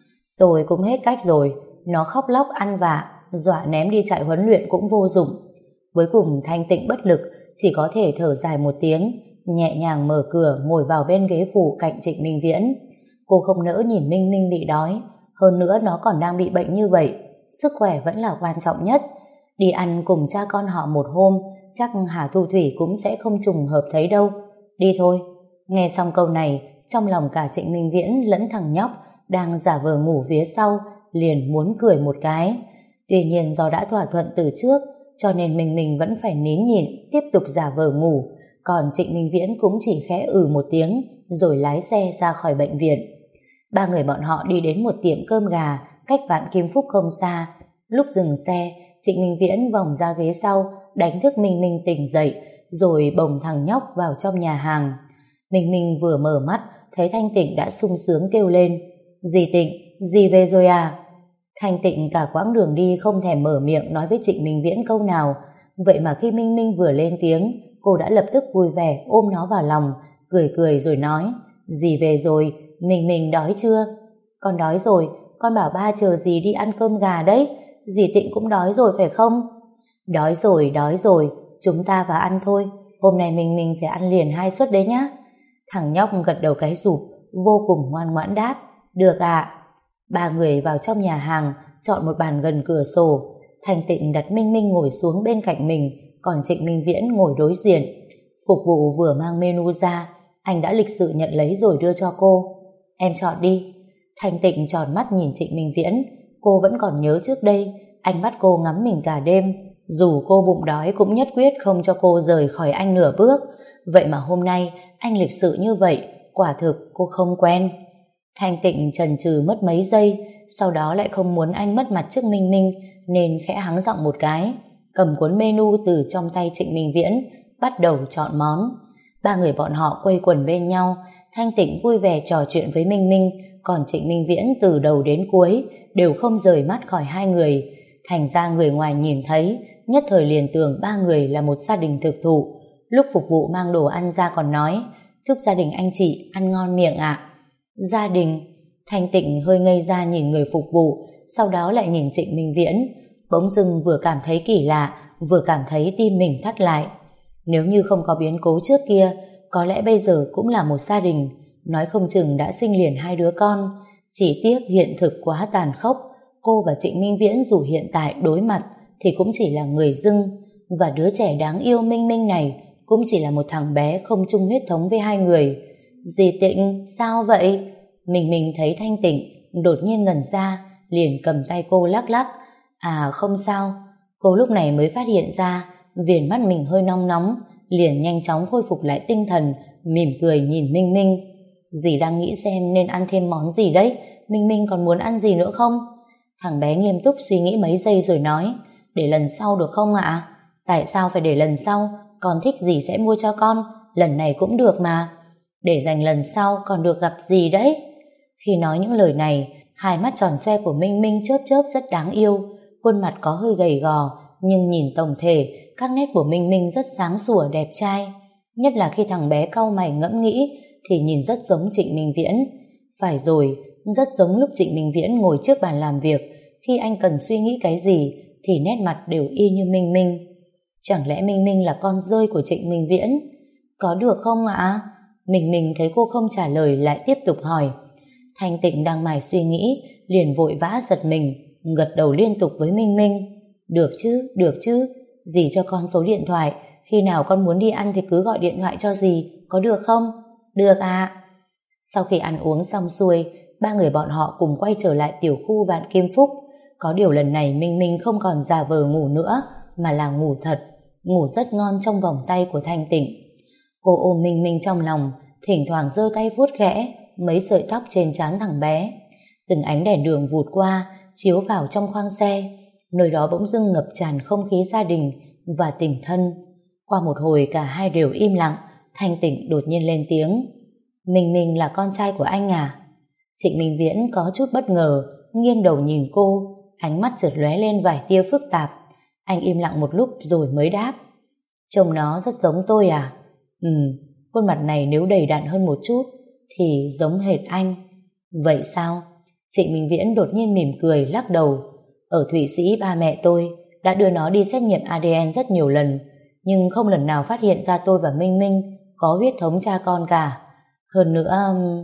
Tôi cũng hết cách rồi, nó khóc lóc ăn vạ, dọa ném đi trại huấn luyện cũng vô dụng. Cuối cùng Thanh Tịnh bất lực, chỉ có thể thở dài một tiếng, nhẹ nhàng mở cửa ngồi vào bên ghế phụ cạnh Trịnh Minh Viễn. Cô không nỡ nhìn Minh Minh bị đói, hơn nữa nó còn đang bị bệnh như vậy, sức khỏe vẫn là quan trọng nhất. Đi ăn cùng cha con họ một hôm, chắc Hà Thu Thủy cũng sẽ không trùng hợp thấy đâu. Đi thôi. Nghe xong câu này, trong lòng cả Trịnh Minh Viễn lẫn thằng nhóc đang giả vờ ngủ phía sau liền muốn cười một cái. Tuy nhiên do đã thỏa thuận từ trước, cho nên mình mình vẫn phải nín nhịn tiếp tục giả vờ ngủ, còn Trịnh Minh Viễn cũng chỉ khẽ ừ một tiếng rồi lái xe ra khỏi bệnh viện. Ba người bọn họ đi đến một tiệm cơm gà cách Vạn Kim Phúc không xa. Lúc dừng xe, Trịnh Minh Viễn vòng ra ghế sau đánh thức Minh Minh tỉnh dậy rồi bồng thằng nhóc vào trong nhà hàng. Minh Minh vừa mở mắt thấy Thanh Tịnh đã sung sướng kêu lên: "Dì Tịnh, dì về rồi à?" Thanh Tịnh cả quãng đường đi không thèm mở miệng nói với Trịnh Minh Viễn câu nào, vậy mà khi Minh Minh vừa lên tiếng, cô đã lập tức vui vẻ ôm nó vào lòng, cười cười rồi nói: "Dì về rồi, Minh Minh đói chưa?" "Con đói rồi, con bảo ba chờ dì đi ăn cơm gà đấy. Dì Tịnh cũng đói rồi phải không?" "Đói rồi, đói rồi, chúng ta vào ăn thôi. Hôm nay Minh Minh phải ăn liền hai suất đấy nhá." Thằng nhóc gật đầu cái rụp, vô cùng ngoan ngoãn đáp: "Được ạ." Ba người vào trong nhà hàng, chọn một bàn gần cửa sổ. Thanh Tịnh đặt Minh Minh ngồi xuống bên cạnh mình, còn Trịnh Minh Viễn ngồi đối diện. Phục vụ vừa mang menu ra, anh đã lịch sự nhận lấy rồi đưa cho cô. "Em chọn đi." Thanh Tịnh tròn mắt nhìn Trịnh Minh Viễn. Cô vẫn còn nhớ trước đây anh bắt cô ngắm mình cả đêm, dù cô bụng đói cũng nhất quyết không cho cô rời khỏi anh nửa bước. Vậy mà hôm nay anh lịch sự như vậy, quả thực cô không quen. Thanh Tịnh chần chừ mất mấy giây, sau đó lại không muốn anh mất mặt trước Minh Minh nên khẽ hắng giọng một cái, cầm cuốn menu từ trong tay Trịnh Minh Viễn, bắt đầu chọn món. Ba người bọn họ quây quần bên nhau, Thanh Tịnh vui vẻ trò chuyện với Minh Minh, còn Trịnh Minh Viễn từ đầu đến cuối đều không rời mắt khỏi hai người. Thành ra người ngoài nhìn thấy, nhất thời liền tưởng ba người là một gia đình thực thụ. Lúc phục vụ mang đồ ăn ra còn nói: "Chúc gia đình anh chị ăn ngon miệng ạ." Gia đình? Thanh Tịnh hơi ngây ra nhìn người phục vụ, sau đó lại nhìn Trịnh Minh Viễn, bỗng dưng vừa cảm thấy kỳ lạ, vừa cảm thấy tim mình thắt lại. Nếu như không có biến cố trước kia, có lẽ bây giờ cũng là một gia đình, nói không chừng đã sinh liền hai đứa con. Chỉ tiếc hiện thực quá tàn khốc, cô và Trịnh Minh Viễn dù hiện tại đối mặt thì cũng chỉ là người dưng, và đứa trẻ đáng yêu Minh Minh này cũng chỉ là một thằng bé không chung huyết thống với hai người. "Dì Tịnh, sao vậy?" Mình mình thấy Thanh Tịnh đột nhiên ngẩn ra, liền cầm tay cô lắc lắc. "À không sao." Cô lúc này mới phát hiện ra viền mắt mình hơi nóng nóng, liền nhanh chóng khôi phục lại tinh thần, mỉm cười nhìn Minh Minh. "Dì đang nghĩ xem nên ăn thêm món gì đấy, Minh Minh còn muốn ăn gì nữa không?" Thằng bé nghiêm túc suy nghĩ mấy giây rồi nói: "Để lần sau được không ạ?" "Tại sao phải để lần sau? Con thích gì sẽ mua cho con, lần này cũng được mà." "Để dành lần sau còn được gặp dì đấy." Khi nói những lời này, hai mắt tròn xoe của Minh Minh chớp chớp rất đáng yêu, khuôn mặt có hơi gầy gò, nhưng nhìn tổng thể, các nét của Minh Minh rất sáng sủa đẹp trai. Nhất là khi thằng bé cau mày ngẫm nghĩ thì nhìn rất giống Trịnh Minh Viễn. Phải rồi, rất giống lúc Trịnh Minh Viễn ngồi trước bàn làm việc, khi anh cần suy nghĩ cái gì thì nét mặt đều y như Minh Minh. Chẳng lẽ Minh Minh là con rơi của Trịnh Minh Viễn? "Có được không ạ?" Mình mình thấy cô không trả lời lại tiếp tục hỏi. Thanh Tịnh đang mải suy nghĩ liền vội vã giật mình, gật đầu liên tục với Minh Minh. "Được chứ, được chứ, dì cho con số điện thoại, khi nào con muốn đi ăn thì cứ gọi điện thoại cho dì, có được không?" "Được ạ." Sau khi ăn uống xong xuôi, ba người bọn họ cùng quay trở lại tiểu khu Vạn Kim Phúc. Có điều lần này Minh Minh không còn giả vờ ngủ nữa, mà là ngủ thật, ngủ rất ngon trong vòng tay của Thanh Tịnh. Cô ôm Minh Minh trong lòng, thỉnh thoảng giơ tay vuốt khẽ mấy sợi tóc trên trán thằng bé. Từng ánh đèn đường vụt qua, chiếu vào trong khoang xe, nơi đó bỗng dưng ngập tràn không khí gia đình và tình thân. Qua một hồi cả hai đều im lặng, Thanh Tịnh đột nhiên lên tiếng: "Minh Minh là con trai của anh à?" Trịnh Minh Viễn có chút bất ngờ, nghiêng đầu nhìn cô, ánh mắt chợt lóe lên vài tia phức tạp. Anh im lặng một lúc rồi mới đáp: "Trông nó rất giống tôi à?" "Ừ, khuôn mặt này nếu đầy đặn hơn một chút thì giống hệt anh." "Vậy sao?" Trịnh Minh Viễn đột nhiên mỉm cười lắc đầu. Ở Thụy Sĩ ba mẹ tôi đã đưa nó đi xét nghiệm a đê en rất nhiều lần, nhưng không lần nào phát hiện ra tôi và Minh Minh có huyết thống cha con cả. Hơn nữa...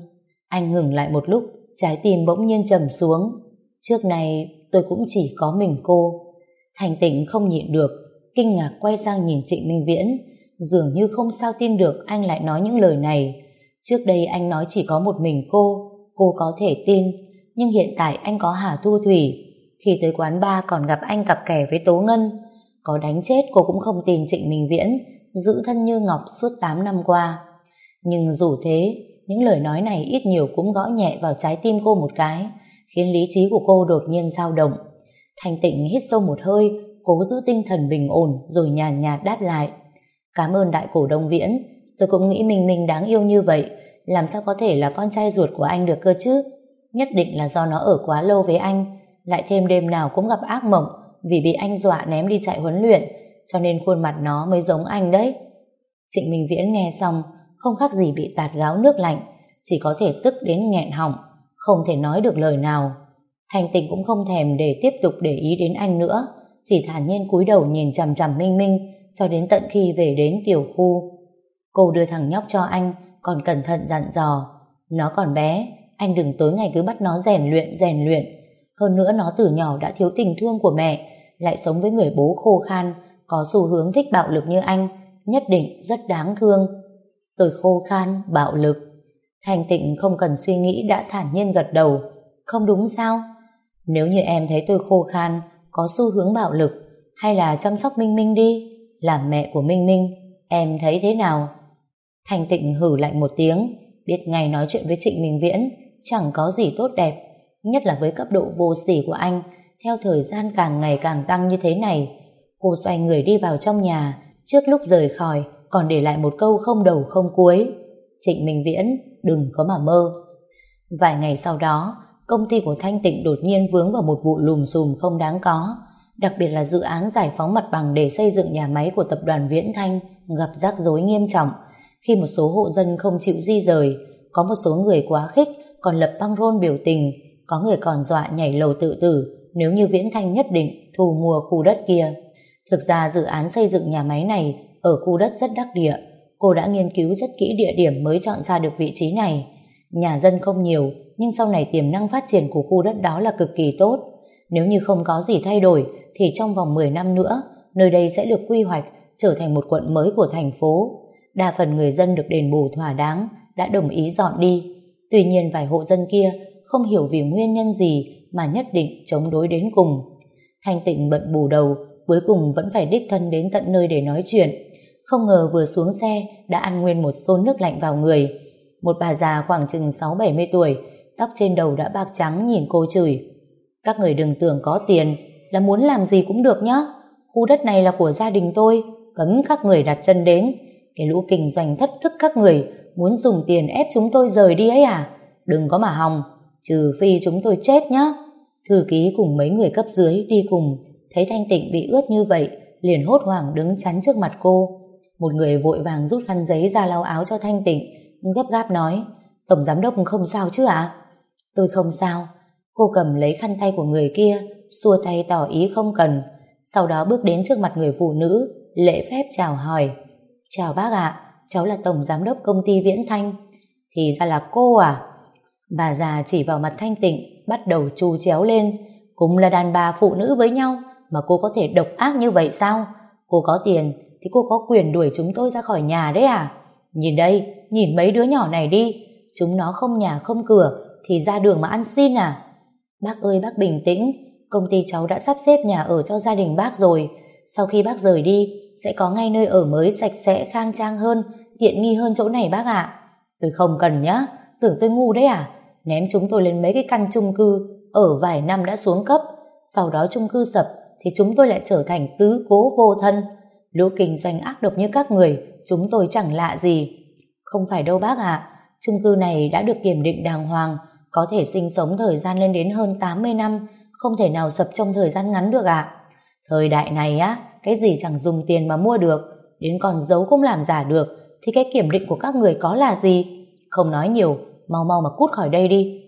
Anh ngừng lại một lúc, trái tim bỗng nhiên trầm xuống. Trước này tôi cũng chỉ có mình cô. Thành Tịnh không nhịn được, kinh ngạc quay sang nhìn Trịnh Minh Viễn, dường như không sao tin được anh lại nói những lời này. Trước đây anh nói chỉ có một mình cô, cô có thể tin, nhưng hiện tại anh có Hà Thu Thủy. Khi tới quán bar còn gặp anh cặp kè với Tố Ngân. Có đánh chết cô cũng không tin Trịnh Minh Viễn giữ thân như ngọc suốt tám năm qua. Nhưng dù thế, những lời nói này ít nhiều cũng gõ nhẹ vào trái tim cô một cái, khiến lý trí của cô đột nhiên dao động. Thành Tịnh hít sâu một hơi, cố giữ tinh thần bình ổn rồi nhàn nhạt đáp lại. Cảm ơn đại cổ đông Viễn, tôi cũng nghĩ Minh Minh đáng yêu như vậy, làm sao có thể là con trai ruột của anh được cơ chứ? Nhất định là do nó ở quá lâu với anh, lại thêm đêm nào cũng gặp ác mộng vì bị anh dọa ném đi chạy huấn luyện, cho nên khuôn mặt nó mới giống anh đấy. Trịnh Minh Viễn nghe xong không khác gì bị tạt gáo nước lạnh, chỉ có thể tức đến nghẹn họng, không thể nói được lời nào. Thành Tịnh cũng không thèm để tiếp tục để ý đến anh nữa, chỉ thản nhiên cúi đầu nhìn chằm chằm Minh Minh cho đến tận khi về đến tiểu khu. Cô đưa thằng nhóc cho anh, còn cẩn thận dặn dò, nó còn bé, anh đừng tối ngày cứ bắt nó rèn luyện rèn luyện. Hơn nữa nó từ nhỏ đã thiếu tình thương của mẹ, lại sống với người bố khô khan, có xu hướng thích bạo lực như anh, nhất định rất đáng thương. Tôi khô khan, bạo lực. Thành Tịnh không cần suy nghĩ đã thản nhiên gật đầu. Không đúng sao? Nếu như em thấy tôi khô khan, có xu hướng bạo lực, hay là chăm sóc Minh Minh đi, làm mẹ của Minh Minh, em thấy thế nào? Thành Tịnh hử lạnh một tiếng, biết ngày nói chuyện với Trịnh Minh Viễn chẳng có gì tốt đẹp, nhất là với cấp độ vô sỉ của anh, theo thời gian càng ngày càng tăng như thế này. Cô xoay người đi vào trong nhà, trước lúc rời khỏi còn để lại một câu không đầu không cuối. Trịnh Minh Viễn, đừng có mà mơ. Vài ngày sau đó, công ty của Thanh Tịnh đột nhiên vướng vào một vụ lùm xùm không đáng có, đặc biệt là dự án giải phóng mặt bằng để xây dựng nhà máy của tập đoàn Viễn Thanh gặp rắc rối nghiêm trọng. Khi một số hộ dân không chịu di rời, có một số người quá khích còn lập băng rôn biểu tình, có người còn dọa nhảy lầu tự tử nếu như Viễn Thanh nhất định thu mua khu đất kia. Thực ra dự án xây dựng nhà máy này ở khu đất rất đắc địa, cô đã nghiên cứu rất kỹ địa điểm mới chọn ra được vị trí này. Nhà dân không nhiều, nhưng sau này tiềm năng phát triển của khu đất đó là cực kỳ tốt. Nếu như không có gì thay đổi, thì trong vòng mười năm nữa, nơi đây sẽ được quy hoạch trở thành một quận mới của thành phố. Đa phần người dân được đền bù thỏa đáng, đã đồng ý dọn đi. Tuy nhiên vài hộ dân kia không hiểu vì nguyên nhân gì mà nhất định chống đối đến cùng. Thanh Tịnh bận bù đầu, cuối cùng vẫn phải đích thân đến tận nơi để nói chuyện. Không ngờ vừa xuống xe đã ăn nguyên một xô nước lạnh vào người. Một bà già khoảng chừng sáu bảy mươi tuổi, tóc trên đầu đã bạc trắng nhìn cô chửi. Các người đừng tưởng có tiền là muốn làm gì cũng được nhá. Khu đất này là của gia đình tôi, cấm các người đặt chân đến. Cái lũ kinh doanh thất đức các người muốn dùng tiền ép chúng tôi rời đi ấy à? Đừng có mà hòng, trừ phi chúng tôi chết nhá. Thư ký cùng mấy người cấp dưới đi cùng, thấy Thanh Tịnh bị ướt như vậy, liền hốt hoảng đứng chắn trước mặt cô. Một người vội vàng rút khăn giấy ra lau áo cho Thanh Tịnh, gấp gáp nói, tổng giám đốc không sao chứ ạ? Tôi không sao. Cô cầm lấy khăn tay của người kia, xua tay tỏ ý không cần, sau đó bước đến trước mặt người phụ nữ, lễ phép chào hỏi. Chào bác ạ, cháu là tổng giám đốc công ty Viễn Thanh. Thì ra là cô à? Bà già chỉ vào mặt Thanh Tịnh, bắt đầu chu chéo lên. Cũng là đàn bà phụ nữ với nhau mà cô có thể độc ác như vậy sao? Cô có tiền thì cô có quyền đuổi chúng tôi ra khỏi nhà đấy à? Nhìn đây, nhìn mấy đứa nhỏ này đi, chúng nó không nhà không cửa thì ra đường mà ăn xin à? Bác ơi bác bình tĩnh, công ty cháu đã sắp xếp nhà ở cho gia đình bác rồi. Sau khi bác rời đi sẽ có ngay nơi ở mới sạch sẽ khang trang hơn, tiện nghi hơn chỗ này bác ạ. Tôi không cần nhá, tưởng tôi ngu đấy à? Ném chúng tôi lên mấy cái căn chung cư, ở vài năm đã xuống cấp, sau đó chung cư sập thì chúng tôi lại trở thành tứ cố vô thân. Lũ kinh doanh ác độc như các người, chúng tôi chẳng lạ gì. Không phải đâu bác ạ, chung cư này đã được kiểm định đàng hoàng, có thể sinh sống thời gian lên đến hơn tám mươi năm, không thể nào sập trong thời gian ngắn được ạ. Thời đại này á, cái gì chẳng dùng tiền mà mua được, đến con dấu cũng làm giả được, thì cái kiểm định của các người có là gì? Không nói nhiều, mau mau mà cút khỏi đây đi,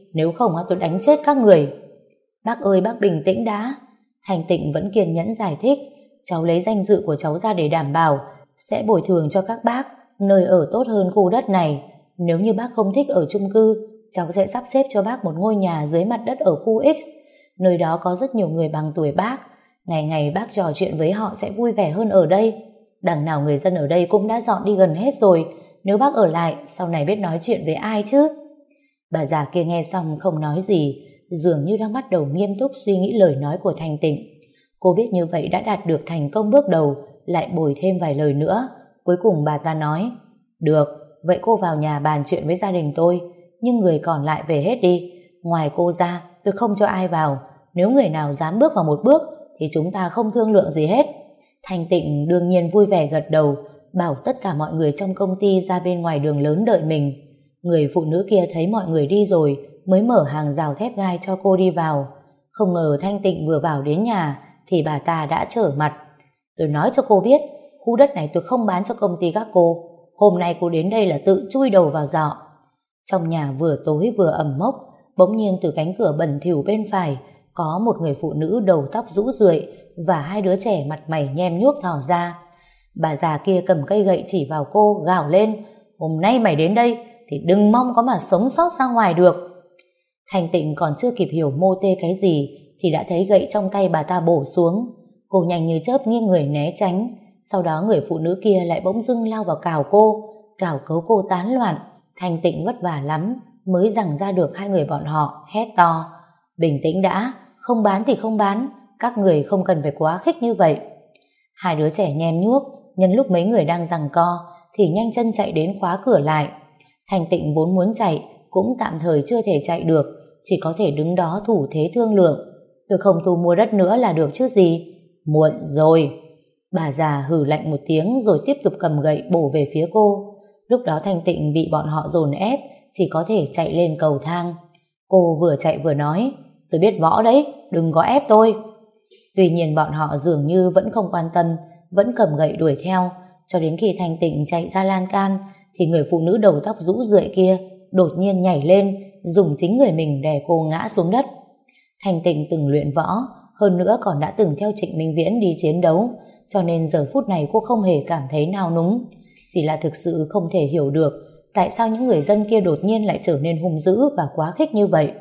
nếu không tôi đánh chết các người. Bác ơi, bác bình tĩnh đã. Thanh Tịnh vẫn kiên nhẫn giải thích. Cháu lấy danh dự của cháu ra để đảm bảo sẽ bồi thường cho các bác nơi ở tốt hơn khu đất này. Nếu như bác không thích ở chung cư, cháu sẽ sắp xếp cho bác một ngôi nhà dưới mặt đất ở khu X. Nơi đó có rất nhiều người bằng tuổi bác. Ngày ngày bác trò chuyện với họ sẽ vui vẻ hơn ở đây. Đằng nào người dân ở đây cũng đã dọn đi gần hết rồi. Nếu bác ở lại, sau này biết nói chuyện với ai chứ? Bà già kia nghe xong không nói gì, dường như đang bắt đầu nghiêm túc suy nghĩ lời nói của Thanh Tịnh. Cô biết như vậy đã đạt được thành công bước đầu, lại bồi thêm vài lời nữa. Cuối cùng bà ta nói, được, vậy cô vào nhà bàn chuyện với gia đình tôi, nhưng người còn lại về hết đi. Ngoài cô ra, tôi không cho ai vào. Nếu người nào dám bước vào một bước, thì chúng ta không thương lượng gì hết. Thanh Tịnh đương nhiên vui vẻ gật đầu, bảo tất cả mọi người trong công ty ra bên ngoài đường lớn đợi mình. Người phụ nữ kia thấy mọi người đi rồi, mới mở hàng rào thép gai cho cô đi vào. Không ngờ Thanh Tịnh vừa vào đến nhà, thì bà ta đã trở mặt. Tôi nói cho cô biết, khu đất này tôi không bán cho công ty các cô. Hôm nay cô đến đây là tự chui đầu vào giọ. Trong nhà vừa tối vừa ẩm mốc, bỗng nhiên từ cánh cửa bẩn thỉu bên phải có một người phụ nữ đầu tóc rũ rượi và hai đứa trẻ mặt mày nhem nhuốc thò ra. Bà già kia cầm cây gậy chỉ vào cô, gào lên, hôm nay mày đến đây thì đừng mong có mà sống sót ra ngoài được. Thanh Tịnh còn chưa kịp hiểu mô tê cái gì thì đã thấy gậy trong tay bà ta bổ xuống. Cô nhanh như chớp nghiêng người né tránh. Sau đó người phụ nữ kia lại bỗng dưng lao vào cào cô, cào cấu cô tán loạn. Thanh Tịnh vất vả lắm mới giằng ra được hai người bọn họ, hét to, bình tĩnh đã, không bán thì không bán, các người không cần phải quá khích như vậy. Hai đứa trẻ nhem nhuốc nhân lúc mấy người đang giằng co thì nhanh chân chạy đến khóa cửa lại. Thanh Tịnh vốn muốn chạy cũng tạm thời chưa thể chạy được, chỉ có thể đứng đó thủ thế thương lượng. Tôi không thu mua đất nữa là được chứ gì. Muộn rồi. Bà già hừ lạnh một tiếng rồi tiếp tục cầm gậy bổ về phía cô. Lúc đó Thanh Tịnh bị bọn họ dồn ép, chỉ có thể chạy lên cầu thang. Cô vừa chạy vừa nói, tôi biết võ đấy, đừng có ép tôi. Tuy nhiên bọn họ dường như vẫn không quan tâm, vẫn cầm gậy đuổi theo, cho đến khi Thanh Tịnh chạy ra lan can thì người phụ nữ đầu tóc rũ rượi kia đột nhiên nhảy lên, dùng chính người mình đè cô ngã xuống đất. Thanh Tịnh từng luyện võ, hơn nữa còn đã từng theo Trịnh Minh Viễn đi chiến đấu, cho nên giờ phút này cô không hề cảm thấy nao núng. Chỉ là thực sự không thể hiểu được tại sao những người dân kia đột nhiên lại trở nên hung dữ và quá khích như vậy.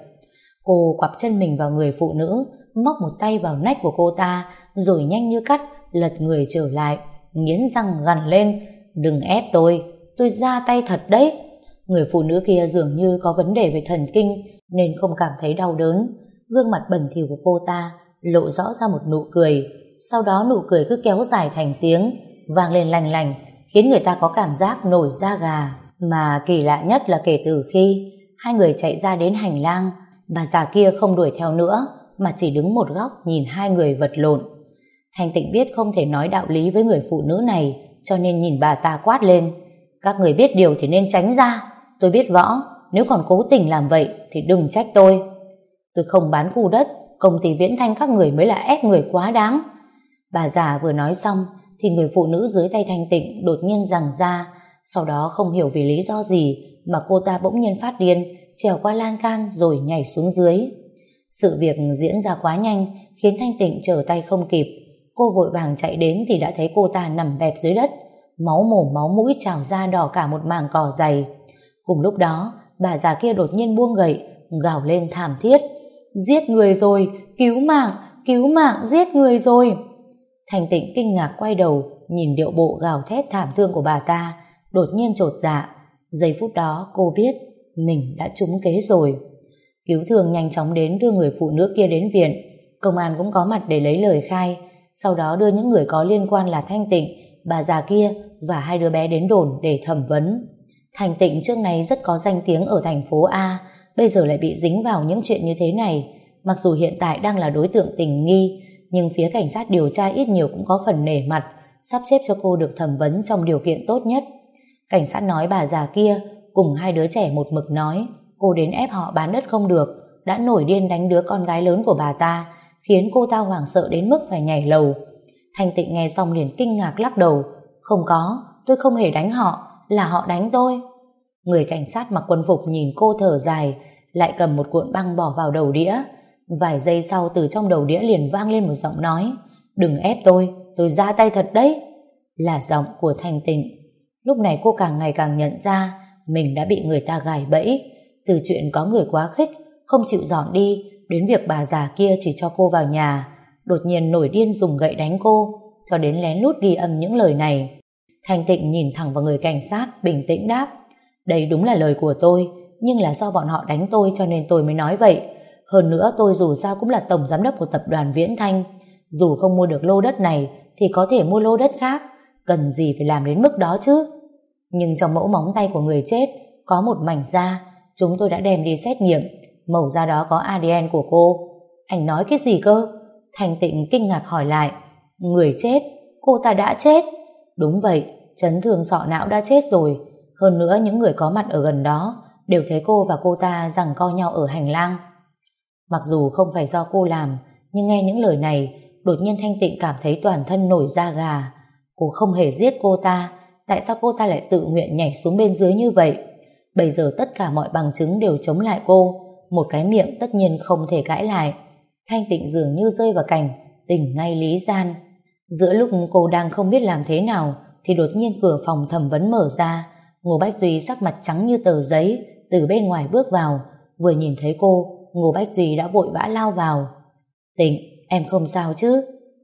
Cô quặp chân mình vào người phụ nữ, móc một tay vào nách của cô ta, rồi nhanh như cắt lật người trở lại, nghiến răng gằn lên, đừng ép tôi, tôi ra tay thật đấy. Người phụ nữ kia dường như có vấn đề về thần kinh nên không cảm thấy đau đớn. Gương mặt bẩn thỉu của cô ta lộ rõ ra một nụ cười, sau đó nụ cười cứ kéo dài thành tiếng, vang lên lành lành, khiến người ta có cảm giác nổi da gà. Mà kỳ lạ nhất là kể từ khi hai người chạy ra đến hành lang, bà già kia không đuổi theo nữa mà chỉ đứng một góc nhìn hai người vật lộn. Thanh Tịnh biết không thể nói đạo lý với người phụ nữ này, cho nên nhìn bà ta quát lên, các người biết điều thì nên tránh ra. Tôi biết võ, nếu còn cố tình làm vậy thì đừng trách tôi. Tôi không bán khu đất, công ty Viễn Thanh các người mới là ép người quá đáng. Bà già vừa nói xong thì người phụ nữ dưới tay Thanh Tịnh đột nhiên giằng ra. Sau đó không hiểu vì lý do gì mà cô ta bỗng nhiên phát điên, trèo qua lan can rồi nhảy xuống dưới. Sự việc diễn ra quá nhanh khiến Thanh Tịnh trở tay không kịp. Cô vội vàng chạy đến thì đã thấy cô ta nằm bẹp dưới đất, máu mồm máu mũi trào ra đỏ cả một mảng cỏ dày. Cùng lúc đó bà già kia đột nhiên buông gậy, gào lên thảm thiết, giết người rồi, cứu mạng, cứu mạng, giết người rồi. Thanh Tịnh kinh ngạc quay đầu nhìn điệu bộ gào thét thảm thương của bà ta, đột nhiên chột dạ. Giây phút đó cô biết mình đã trúng kế rồi. Cứu thương nhanh chóng đến đưa người phụ nữ kia đến viện. Công an cũng có mặt để lấy lời khai, sau đó đưa những người có liên quan là Thanh Tịnh, bà già kia và hai đứa bé đến đồn để thẩm vấn. Thanh Tịnh trước này rất có danh tiếng ở thành phố A, bây giờ lại bị dính vào những chuyện như thế này. Mặc dù hiện tại đang là đối tượng tình nghi, nhưng phía cảnh sát điều tra ít nhiều cũng có phần nể mặt, sắp xếp cho cô được thẩm vấn trong điều kiện tốt nhất. Cảnh sát nói bà già kia cùng hai đứa trẻ một mực nói cô đến ép họ bán đất không được, đã nổi điên đánh đứa con gái lớn của bà ta, khiến cô ta hoảng sợ đến mức phải nhảy lầu. Thanh Tịnh nghe xong liền kinh ngạc lắc đầu, không có, tôi không hề đánh họ, là họ đánh tôi. Người cảnh sát mặc quân phục nhìn cô thở dài, lại cầm một cuộn băng bỏ vào đầu đĩa. Vài giây sau từ trong đầu đĩa liền vang lên một giọng nói: "Đừng ép tôi, tôi ra tay thật đấy." Là giọng của Thanh Tịnh. Lúc này cô càng ngày càng nhận ra mình đã bị người ta gài bẫy. Từ chuyện có người quá khích, không chịu dọn đi, đến việc bà già kia chỉ cho cô vào nhà, đột nhiên nổi điên dùng gậy đánh cô, cho đến lén lút ghi âm những lời này. Thanh Tịnh nhìn thẳng vào người cảnh sát, bình tĩnh đáp: "Đây đúng là lời của tôi, nhưng là do bọn họ đánh tôi cho nên tôi mới nói vậy. Hơn nữa tôi dù sao cũng là tổng giám đốc của tập đoàn Viễn Thanh. Dù không mua được lô đất này thì có thể mua lô đất khác, cần gì phải làm đến mức đó chứ. Nhưng trong mẫu móng tay của người chết có một mảnh da, chúng tôi đã đem đi xét nghiệm, màu da đó có a đê en của cô." "Anh nói cái gì cơ?" Thanh Tịnh kinh ngạc hỏi lại. "Người chết? Cô ta đã chết?" "Đúng vậy, chấn thương sọ não đã chết rồi. Hơn nữa những người có mặt ở gần đó đều thấy cô và cô ta giằng co nhau ở hành lang." Mặc dù không phải do cô làm, nhưng nghe những lời này, đột nhiên Thanh Tịnh cảm thấy toàn thân nổi da gà. Cô không hề giết cô ta, tại sao cô ta lại tự nguyện nhảy xuống bên dưới như vậy? Bây giờ tất cả mọi bằng chứng đều chống lại cô, một cái miệng tất nhiên không thể cãi lại. Thanh Tịnh dường như rơi vào cảnh tình ngay lý gian. Giữa lúc cô đang không biết làm thế nào thì đột nhiên cửa phòng thẩm vấn mở ra. Ngô Bách Duy sắc mặt trắng như tờ giấy từ bên ngoài bước vào. Vừa nhìn thấy cô, Ngô Bách Duy đã vội vã lao vào. "Tịnh, em không sao chứ?"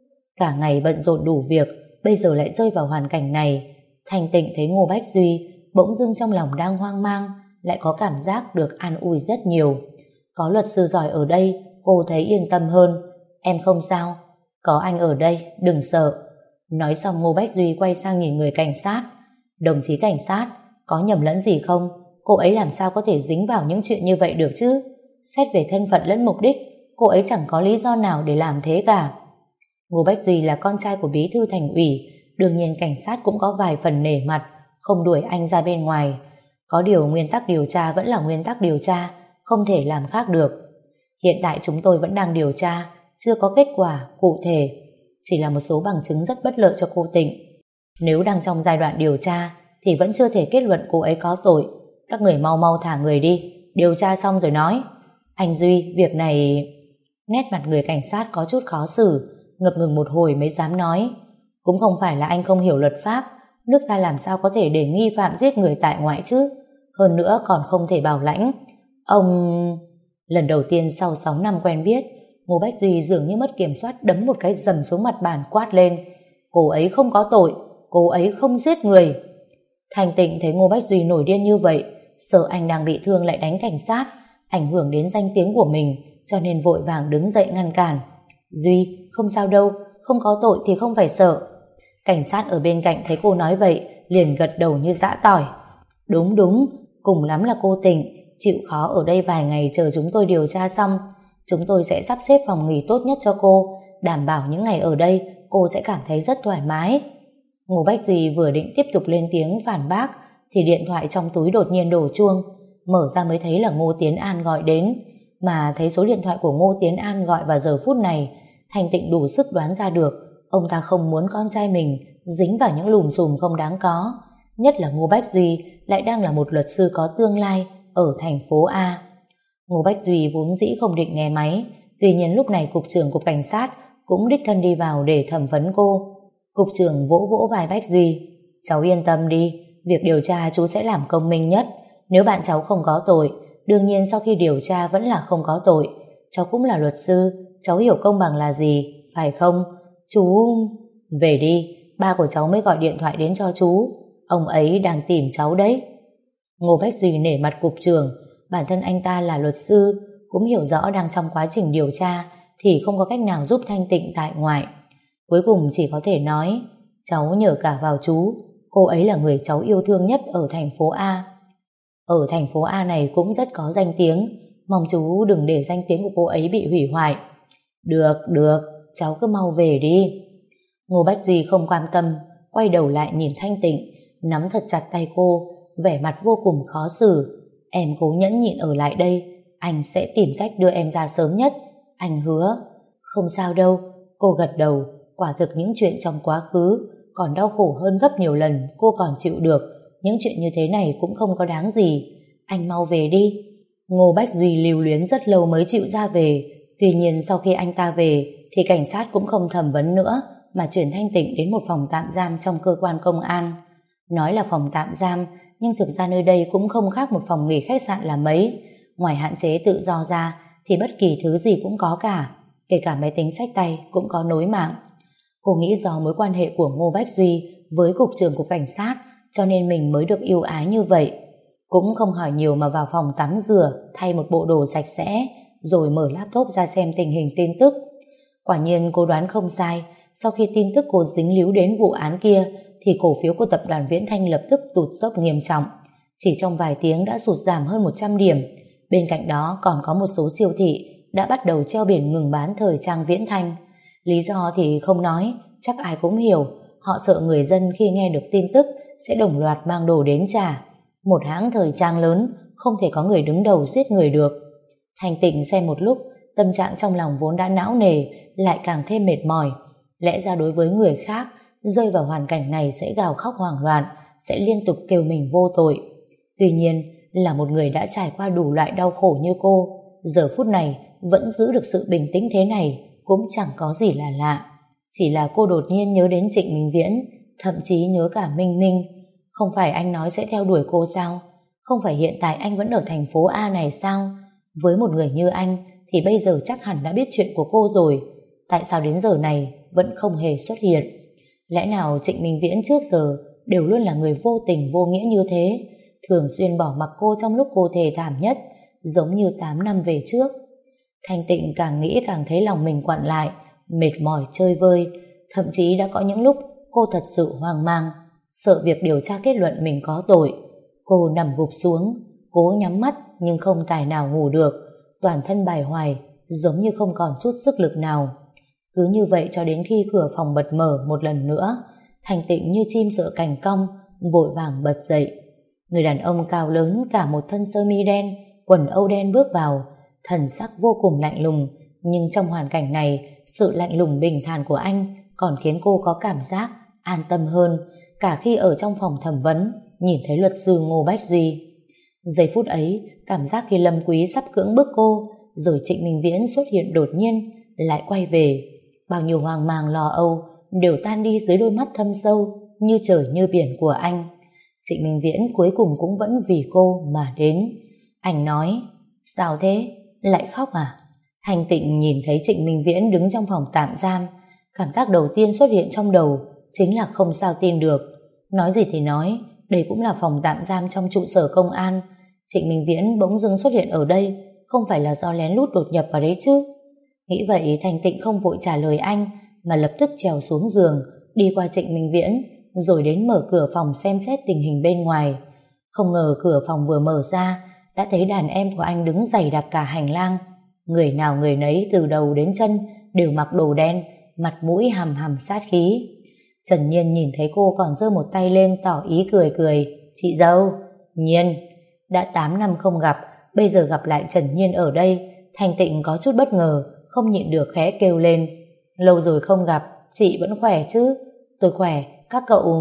Cả ngày bận rộn đủ việc, bây giờ lại rơi vào hoàn cảnh này. Thanh Tịnh thấy Ngô Bách Duy, bỗng dưng trong lòng đang hoang mang, lại có cảm giác được an ủi rất nhiều. Có luật sư giỏi ở đây, cô thấy yên tâm hơn. "Em không sao, có anh ở đây, đừng sợ." Nói xong Ngô Bách Duy quay sang nhìn người cảnh sát. "Đồng chí cảnh sát, có nhầm lẫn gì không? Cô ấy làm sao có thể dính vào những chuyện như vậy được chứ? Xét về thân phận lẫn mục đích, cô ấy chẳng có lý do nào để làm thế cả." Ngô Bách Duy là con trai của bí thư thành ủy, đương nhiên cảnh sát cũng có vài phần nể mặt, không đuổi anh ra bên ngoài. Có điều nguyên tắc điều tra vẫn là nguyên tắc điều tra, không thể làm khác được. "Hiện tại chúng tôi vẫn đang điều tra, chưa có kết quả cụ thể, chỉ là một số bằng chứng rất bất lợi cho cô Tịnh. Nếu đang trong giai đoạn điều tra thì vẫn chưa thể kết luận cô ấy có tội. Các người mau mau thả người đi, điều tra xong rồi nói." "Anh Duy, việc này..." Nét mặt người cảnh sát có chút khó xử, ngập ngừng một hồi mới dám nói: "Cũng không phải là anh không hiểu luật pháp, nước ta làm sao có thể để nghi phạm giết người tại ngoại chứ? Hơn nữa còn không thể bảo lãnh. Ông..." Lần đầu tiên sau sáu năm quen biết, Ngô Bách Duy dường như mất kiểm soát đấm một cái dầm xuống mặt bàn quát lên: "Cô ấy không có tội, cô ấy không giết người." Thanh Tịnh thấy Ngô Bách Duy nổi điên như vậy, sợ anh đang bị thương lại đánh cảnh sát, ảnh hưởng đến danh tiếng của mình, cho nên vội vàng đứng dậy ngăn cản. "Duy, không sao đâu, không có tội thì không phải sợ." Cảnh sát ở bên cạnh thấy cô nói vậy, liền gật đầu như giã tỏi. "Đúng đúng, cùng lắm là cô Tịnh chịu khó ở đây vài ngày chờ chúng tôi điều tra xong. Chúng tôi sẽ sắp xếp phòng nghỉ tốt nhất cho cô, đảm bảo những ngày ở đây cô sẽ cảm thấy rất thoải mái." Ngô Bách Duy vừa định tiếp tục lên tiếng phản bác thì điện thoại trong túi đột nhiên đổ chuông. Mở ra mới thấy là Ngô Tiến An gọi đến. Mà thấy số điện thoại của Ngô Tiến An gọi vào giờ phút này, Thanh Tịnh đủ sức đoán ra được ông ta không muốn con trai mình dính vào những lùm xùm không đáng có. Nhất là Ngô Bách Duy lại đang là một luật sư có tương lai ở thành phố A. Ngô Bách Duy vốn dĩ không định nghe máy, tuy nhiên lúc này cục trưởng cục cảnh sát cũng đích thân đi vào để thẩm vấn cô. Cục trưởng vỗ vỗ vai Bách Duy: "Cháu yên tâm đi, việc điều tra chú sẽ làm công minh nhất. Nếu bạn cháu không có tội, đương nhiên sau khi điều tra vẫn là không có tội. Cháu cũng là luật sư, cháu hiểu công bằng là gì, phải không? Chú..." "Về đi, ba của cháu mới gọi điện thoại đến cho chú. Ông ấy đang tìm cháu đấy." Ngô Bách Duy nể mặt cục trưởng, bản thân anh ta là luật sư, cũng hiểu rõ đang trong quá trình điều tra thì không có cách nào giúp Thanh Tịnh tại ngoại. Cuối cùng chỉ có thể nói: "Cháu nhờ cả vào chú, cô ấy là người cháu yêu thương nhất ở thành phố A. Ở thành phố A này cũng rất có danh tiếng, mong chú đừng để danh tiếng của cô ấy bị hủy hoại." "Được, được, cháu cứ mau về đi." Ngô Bách Duy không quan tâm, quay đầu lại nhìn Thanh Tịnh, nắm thật chặt tay cô, vẻ mặt vô cùng khó xử. "Em cố nhẫn nhịn ở lại đây, anh sẽ tìm cách đưa em ra sớm nhất, anh hứa." "Không sao đâu." Cô gật đầu, quả thực những chuyện trong quá khứ còn đau khổ hơn gấp nhiều lần cô còn chịu được, những chuyện như thế này cũng không có đáng gì. "Anh mau về đi." Ngô Bách Duy lưu luyến rất lâu mới chịu ra về. Tuy nhiên sau khi anh ta về thì cảnh sát cũng không thẩm vấn nữa mà chuyển Thanh Tịnh đến một phòng tạm giam trong cơ quan công an. Nói là phòng tạm giam nhưng thực ra nơi đây cũng không khác một phòng nghỉ khách sạn là mấy. Ngoài hạn chế tự do ra thì bất kỳ thứ gì cũng có cả, kể cả máy tính xách tay cũng có nối mạng. Cô nghĩ do mối quan hệ của Ngô Bách Duy với cục trưởng cục cảnh sát cho nên mình mới được ưu ái như vậy. Cũng không hỏi nhiều mà vào phòng tắm rửa, thay một bộ đồ sạch sẽ, rồi mở laptop ra xem tình hình tin tức. Quả nhiên cô đoán không sai, sau khi tin tức cô dính líu đến vụ án kia thì cổ phiếu của tập đoàn Viễn Thanh lập tức tụt dốc nghiêm trọng. Chỉ trong vài tiếng đã sụt giảm hơn một trăm điểm. Bên cạnh đó còn có một số siêu thị đã bắt đầu treo biển ngừng bán thời trang Viễn Thanh. Lý do thì không nói, chắc ai cũng hiểu. Họ sợ người dân khi nghe được tin tức sẽ đồng loạt mang đồ đến trả. Một hãng thời trang lớn không thể có người đứng đầu giết người được. Thanh Tịnh xem một lúc, tâm trạng trong lòng vốn đã não nề lại càng thêm mệt mỏi. Lẽ ra đối với người khác, rơi vào hoàn cảnh này sẽ gào khóc hoảng loạn, sẽ liên tục kêu mình vô tội. Tuy nhiên, là một người đã trải qua đủ loại đau khổ như cô, giờ phút này vẫn giữ được sự bình tĩnh thế này cũng chẳng có gì là lạ. Chỉ là cô đột nhiên nhớ đến Trịnh Minh Viễn, thậm chí nhớ cả Minh Minh. Không phải anh nói sẽ theo đuổi cô sao? Không phải hiện tại anh vẫn ở thành phố A này sao? Với một người như anh thì bây giờ chắc hẳn đã biết chuyện của cô rồi. Tại sao đến giờ này vẫn không hề xuất hiện? Lẽ nào Trịnh Minh Viễn trước giờ đều luôn là người vô tình vô nghĩa như thế, thường xuyên bỏ mặc cô trong lúc cô thê thảm nhất, giống như tám năm về trước? Thanh Tịnh càng nghĩ càng thấy lòng mình quặn lại, mệt mỏi chơi vơi. Thậm chí đã có những lúc cô thật sự hoang mang, sợ việc điều tra kết luận mình có tội. Cô nằm gục xuống, cố nhắm mắt nhưng không tài nào ngủ được, toàn thân bài hoài, giống như không còn chút sức lực nào. Cứ như vậy cho đến khi cửa phòng bật mở một lần nữa, Thanh Tịnh như chim sợ cành cong, vội vàng bật dậy. Người đàn ông cao lớn cả một thân sơ mi đen, quần âu đen bước vào, thần sắc vô cùng lạnh lùng, nhưng trong hoàn cảnh này, sự lạnh lùng bình thản của anh còn khiến cô có cảm giác an tâm hơn, cả khi ở trong phòng thẩm vấn, nhìn thấy luật sư Ngô Bách Duy. Giây phút ấy, cảm giác khi Lâm Quý sắp cưỡng bức cô, rồi Trịnh Minh Viễn xuất hiện đột nhiên, lại quay về. Bao nhiêu hoang mang lo âu đều tan đi dưới đôi mắt thâm sâu, như trời như biển của anh. Trịnh Minh Viễn cuối cùng cũng vẫn vì cô mà đến. Anh nói, sao thế? Lại khóc à? Thanh Tịnh nhìn thấy Trịnh Minh Viễn đứng trong phòng tạm giam, cảm giác đầu tiên xuất hiện trong đầu chính là không sao tin được. Nói gì thì nói, đây cũng là phòng tạm giam trong trụ sở công an. Trịnh Minh Viễn bỗng dưng xuất hiện ở đây, không phải là do lén lút đột nhập vào đấy chứ? Nghĩ vậy Thanh Tịnh không vội trả lời anh, mà lập tức trèo xuống giường, đi qua Trịnh Minh Viễn, rồi đến mở cửa phòng xem xét tình hình bên ngoài. Không ngờ cửa phòng vừa mở ra, đã thấy đàn em của anh đứng dày đặc cả hành lang. Người nào người nấy từ đầu đến chân đều mặc đồ đen, mặt mũi hằm hằm sát khí. Trần Nhiên nhìn thấy cô còn giơ một tay lên tỏ ý cười cười. Chị dâu. Nhiên. Đã tám năm không gặp, bây giờ gặp lại Trần Nhiên ở đây, Thanh Tịnh có chút bất ngờ, không nhịn được khẽ kêu lên. Lâu rồi không gặp, chị vẫn khỏe chứ? Tôi khỏe, các cậu...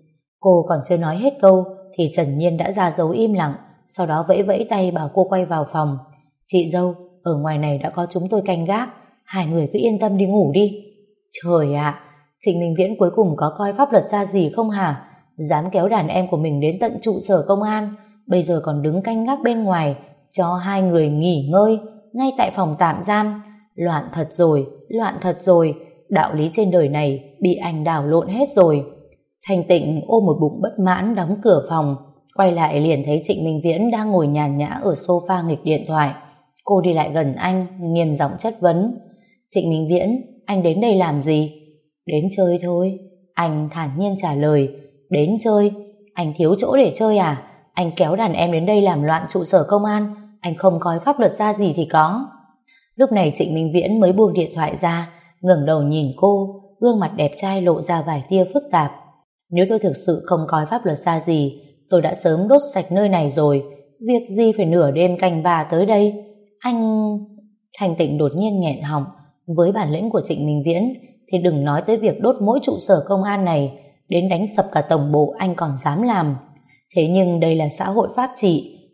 Cô còn chưa nói hết câu thì Trần Nhiên đã ra dấu im lặng, sau đó vẫy vẫy tay bảo cô quay vào phòng. Chị dâu, ở ngoài này đã có chúng tôi canh gác, hai người cứ yên tâm đi ngủ đi. Trời ạ, Trịnh Minh Viễn cuối cùng có coi pháp luật ra gì không hả? Dám kéo đàn em của mình đến tận trụ sở công an, bây giờ còn đứng canh gác bên ngoài, cho hai người nghỉ ngơi, ngay tại phòng tạm giam. Loạn thật rồi, loạn thật rồi, đạo lý trên đời này bị anh đảo lộn hết rồi. Thanh Tịnh ôm một bụng bất mãn đóng cửa phòng, quay lại liền thấy Trịnh Minh Viễn đang ngồi nhàn nhã ở sofa nghịch điện thoại. Cô đi lại gần anh, nghiêm giọng chất vấn. Trịnh Minh Viễn, anh đến đây làm gì? Đến chơi thôi. Anh thản nhiên trả lời. Đến chơi? Anh thiếu chỗ để chơi à? Anh kéo đàn em đến đây làm loạn trụ sở công an, anh không coi pháp luật ra gì thì có. Lúc này Trịnh Minh Viễn mới buông điện thoại ra, ngẩng đầu nhìn cô, gương mặt đẹp trai lộ ra vài tia phức tạp. Nếu tôi thực sự không coi pháp luật ra gì, tôi đã sớm đốt sạch nơi này rồi, việc gì phải nửa đêm canh ba tới đây. Anh... Thanh Tịnh đột nhiên nghẹn họng. Với bản lĩnh của Trịnh Minh Viễn thì đừng nói tới việc đốt mỗi trụ sở công an này, đến đánh sập cả tổng bộ anh còn dám làm. Thế nhưng đây là xã hội pháp trị,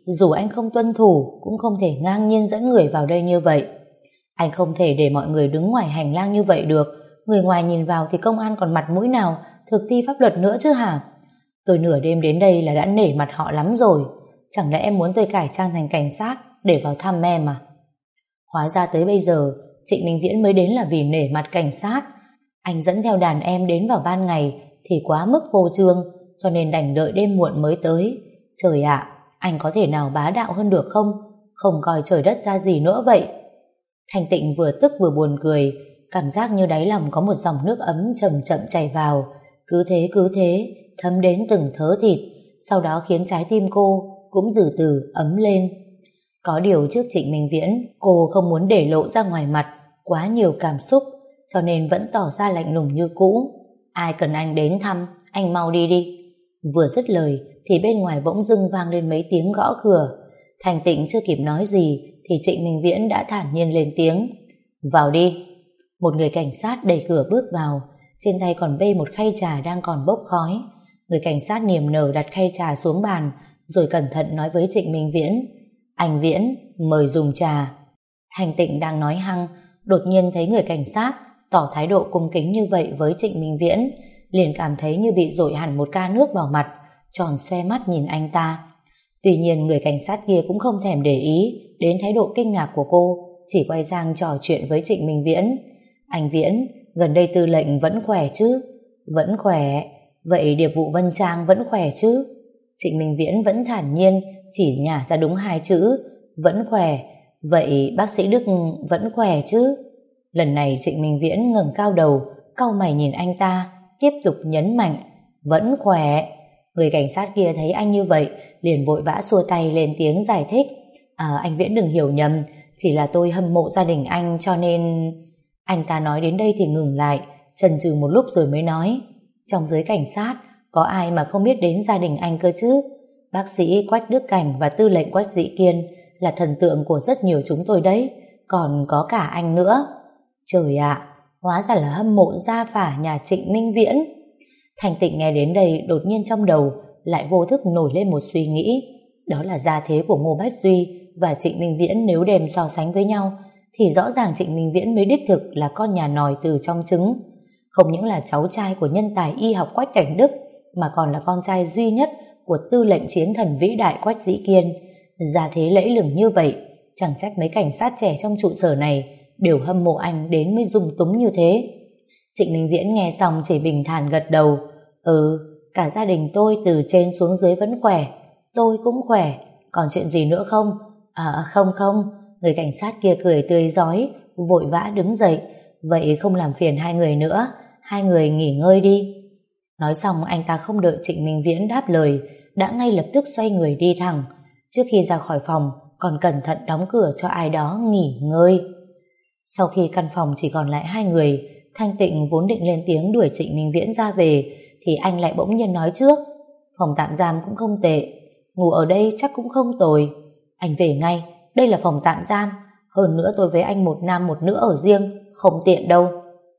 dù anh không tuân thủ cũng không thể ngang nhiên dẫn người vào đây như vậy. Anh không thể để mọi người đứng ngoài hành lang như vậy được. Người ngoài nhìn vào thì công an còn mặt mũi nào thực thi pháp luật nữa chứ hả? Tôi nửa đêm đến đây là đã nể mặt họ lắm rồi. Chẳng lẽ em muốn tôi cải trang thành cảnh sát để vào thăm em à? Hóa ra tới bây giờ Trịnh Minh Viễn mới đến là vì nể mặt cảnh sát. Anh dẫn theo đàn em đến vào ban ngày thì quá mức vô trương, cho nên đành đợi đêm muộn mới tới. Trời ạ, anh có thể nào bá đạo hơn được không? Không coi trời đất ra gì nữa vậy. Thanh Tịnh vừa tức vừa buồn cười, cảm giác như đáy lòng có một dòng nước ấm chậm chậm chảy vào, cứ thế cứ thế thấm đến từng thớ thịt, sau đó khiến trái tim cô cũng từ từ ấm lên. Có điều trước Trịnh Minh Viễn, cô không muốn để lộ ra ngoài mặt quá nhiều cảm xúc, cho nên vẫn tỏ ra lạnh lùng như cũ. Ai cần anh đến thăm, anh mau đi đi. Vừa dứt lời thì bên ngoài bỗng dưng vang lên mấy tiếng gõ cửa. Thanh Tịnh chưa kịp nói gì thì Trịnh Minh Viễn đã thản nhiên lên tiếng. Vào đi. Một người cảnh sát đẩy cửa bước vào, trên tay còn bê một khay trà đang còn bốc khói. Người cảnh sát niềm nở đặt khay trà xuống bàn, rồi cẩn thận nói với Trịnh Minh Viễn. Anh Viễn, mời dùng trà. Thanh Tịnh đang nói hăng, đột nhiên thấy người cảnh sát tỏ thái độ cung kính như vậy với Trịnh Minh Viễn, liền cảm thấy như bị dội hẳn một ca nước vào mặt, tròn xoe mắt nhìn anh ta. Tuy nhiên người cảnh sát kia cũng không thèm để ý đến thái độ kinh ngạc của cô, chỉ quay sang trò chuyện với Trịnh Minh Viễn. Anh Viễn, gần đây tư lệnh vẫn khỏe chứ? Vẫn khỏe. Vậy điệp vụ Vân Trang vẫn khỏe chứ? Trịnh Minh Viễn vẫn thản nhiên chỉ nhả ra đúng hai chữ vẫn khỏe. Vậy bác sĩ Đức vẫn khỏe chứ? Lần này Trịnh Minh Viễn ngẩng cao đầu, cau mày nhìn anh ta, tiếp tục nhấn mạnh vẫn khỏe. Người cảnh sát kia thấy anh như vậy liền vội vã xua tay lên tiếng giải thích. À, anh Viễn đừng hiểu nhầm, chỉ là tôi hâm mộ gia đình anh cho nên... Anh ta nói đến đây thì ngừng lại, chần chừ một lúc rồi mới nói. Trong giới cảnh sát có ai mà không biết đến gia đình anh cơ chứ? Bác sĩ Quách Đức Cảnh và tư lệnh Quách Dĩ Kiên là thần tượng của rất nhiều chúng tôi đấy, còn có cả anh nữa. Trời ạ, hóa ra là hâm mộ gia phả nhà Trịnh Minh Viễn. Thanh Tịnh nghe đến đây đột nhiên trong đầu lại vô thức nổi lên một suy nghĩ. Đó là gia thế của Ngô Bách Duy và Trịnh Minh Viễn nếu đem so sánh với nhau thì rõ ràng Trịnh Minh Viễn mới đích thực là con nhà nòi từ trong trứng. Không những là cháu trai của nhân tài y học Quách Cảnh Đức mà còn là con trai duy nhất của tư lệnh chiến thần vĩ đại Quách Dĩ Kiên. Gia thế lẫy lừng như vậy, chẳng trách mấy cảnh sát trẻ trong trụ sở này đều hâm mộ anh đến mới dung túng như thế. Trịnh Minh Viễn nghe xong chỉ bình thản gật đầu. Ừ, cả gia đình tôi từ trên xuống dưới vẫn khỏe. Tôi cũng khỏe. Còn chuyện gì nữa không? À không không. Người cảnh sát kia cười tươi rói, vội vã đứng dậy. Vậy không làm phiền hai người nữa, hai người nghỉ ngơi đi. Nói xong anh ta không đợi Trịnh Minh Viễn đáp lời, đã ngay lập tức xoay người đi thẳng. Trước khi ra khỏi phòng còn cẩn thận đóng cửa cho ai đó nghỉ ngơi. Sau khi căn phòng chỉ còn lại hai người, Thanh Tịnh vốn định lên tiếng đuổi Trịnh Minh Viễn ra về thì anh lại bỗng nhiên nói trước. Phòng tạm giam cũng không tệ, ngủ ở đây chắc cũng không tồi. Anh về ngay, đây là phòng tạm giam. Hơn nữa tôi với anh một nam một nữ ở riêng, không tiện đâu.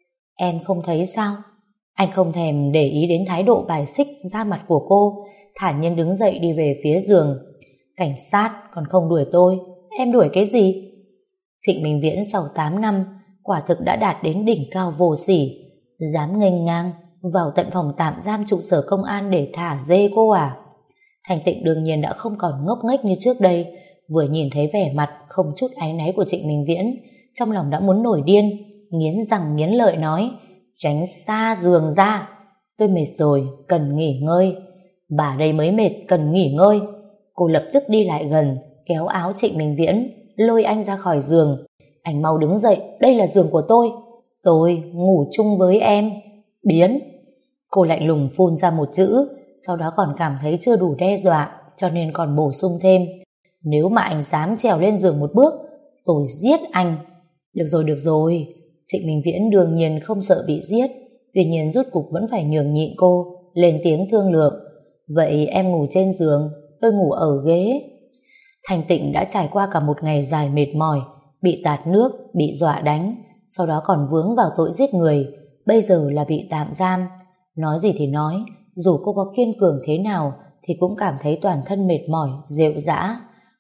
Em không thấy sao? Anh không thèm để ý đến thái độ bài xích ra mặt của cô, thản nhiên đứng dậy đi về phía giường. Cảnh sát còn không đuổi tôi, em đuổi cái gì? Trịnh Minh Viễn sau tám năm quả thực đã đạt đến đỉnh cao vô sỉ, dám nghênh ngang vào tận phòng tạm giam trụ sở công an để thả dê cô à? Thanh Tịnh đương nhiên đã không còn ngốc nghếch như trước đây, vừa nhìn thấy vẻ mặt không chút áy náy của Trịnh Minh Viễn, trong lòng đã muốn nổi điên, nghiến răng nghiến lợi nói: tránh xa giường ra, tôi mệt rồi, cần nghỉ ngơi. Bà đây mới mệt, cần nghỉ ngơi. Cô lập tức đi lại gần, kéo áo Trịnh Minh Viễn, lôi anh ra khỏi giường. Anh mau đứng dậy, đây là giường của tôi. Tôi ngủ chung với em. Biến. Cô lạnh lùng phun ra một chữ, sau đó còn cảm thấy chưa đủ đe dọa, cho nên còn bổ sung thêm: nếu mà anh dám trèo lên giường một bước, tôi giết anh. Được rồi, được rồi. Trịnh Minh Viễn đương nhiên không sợ bị giết, tuy nhiên rốt cục vẫn phải nhường nhịn cô, lên tiếng thương lượng: vậy em ngủ trên giường, tôi ngủ ở ghế. Thanh Tịnh đã trải qua cả một ngày dài mệt mỏi, bị tạt nước, bị dọa đánh, sau đó còn vướng vào tội giết người, bây giờ là bị tạm giam. Nói gì thì nói, dù cô có kiên cường thế nào thì cũng cảm thấy toàn thân mệt mỏi, rệu rã.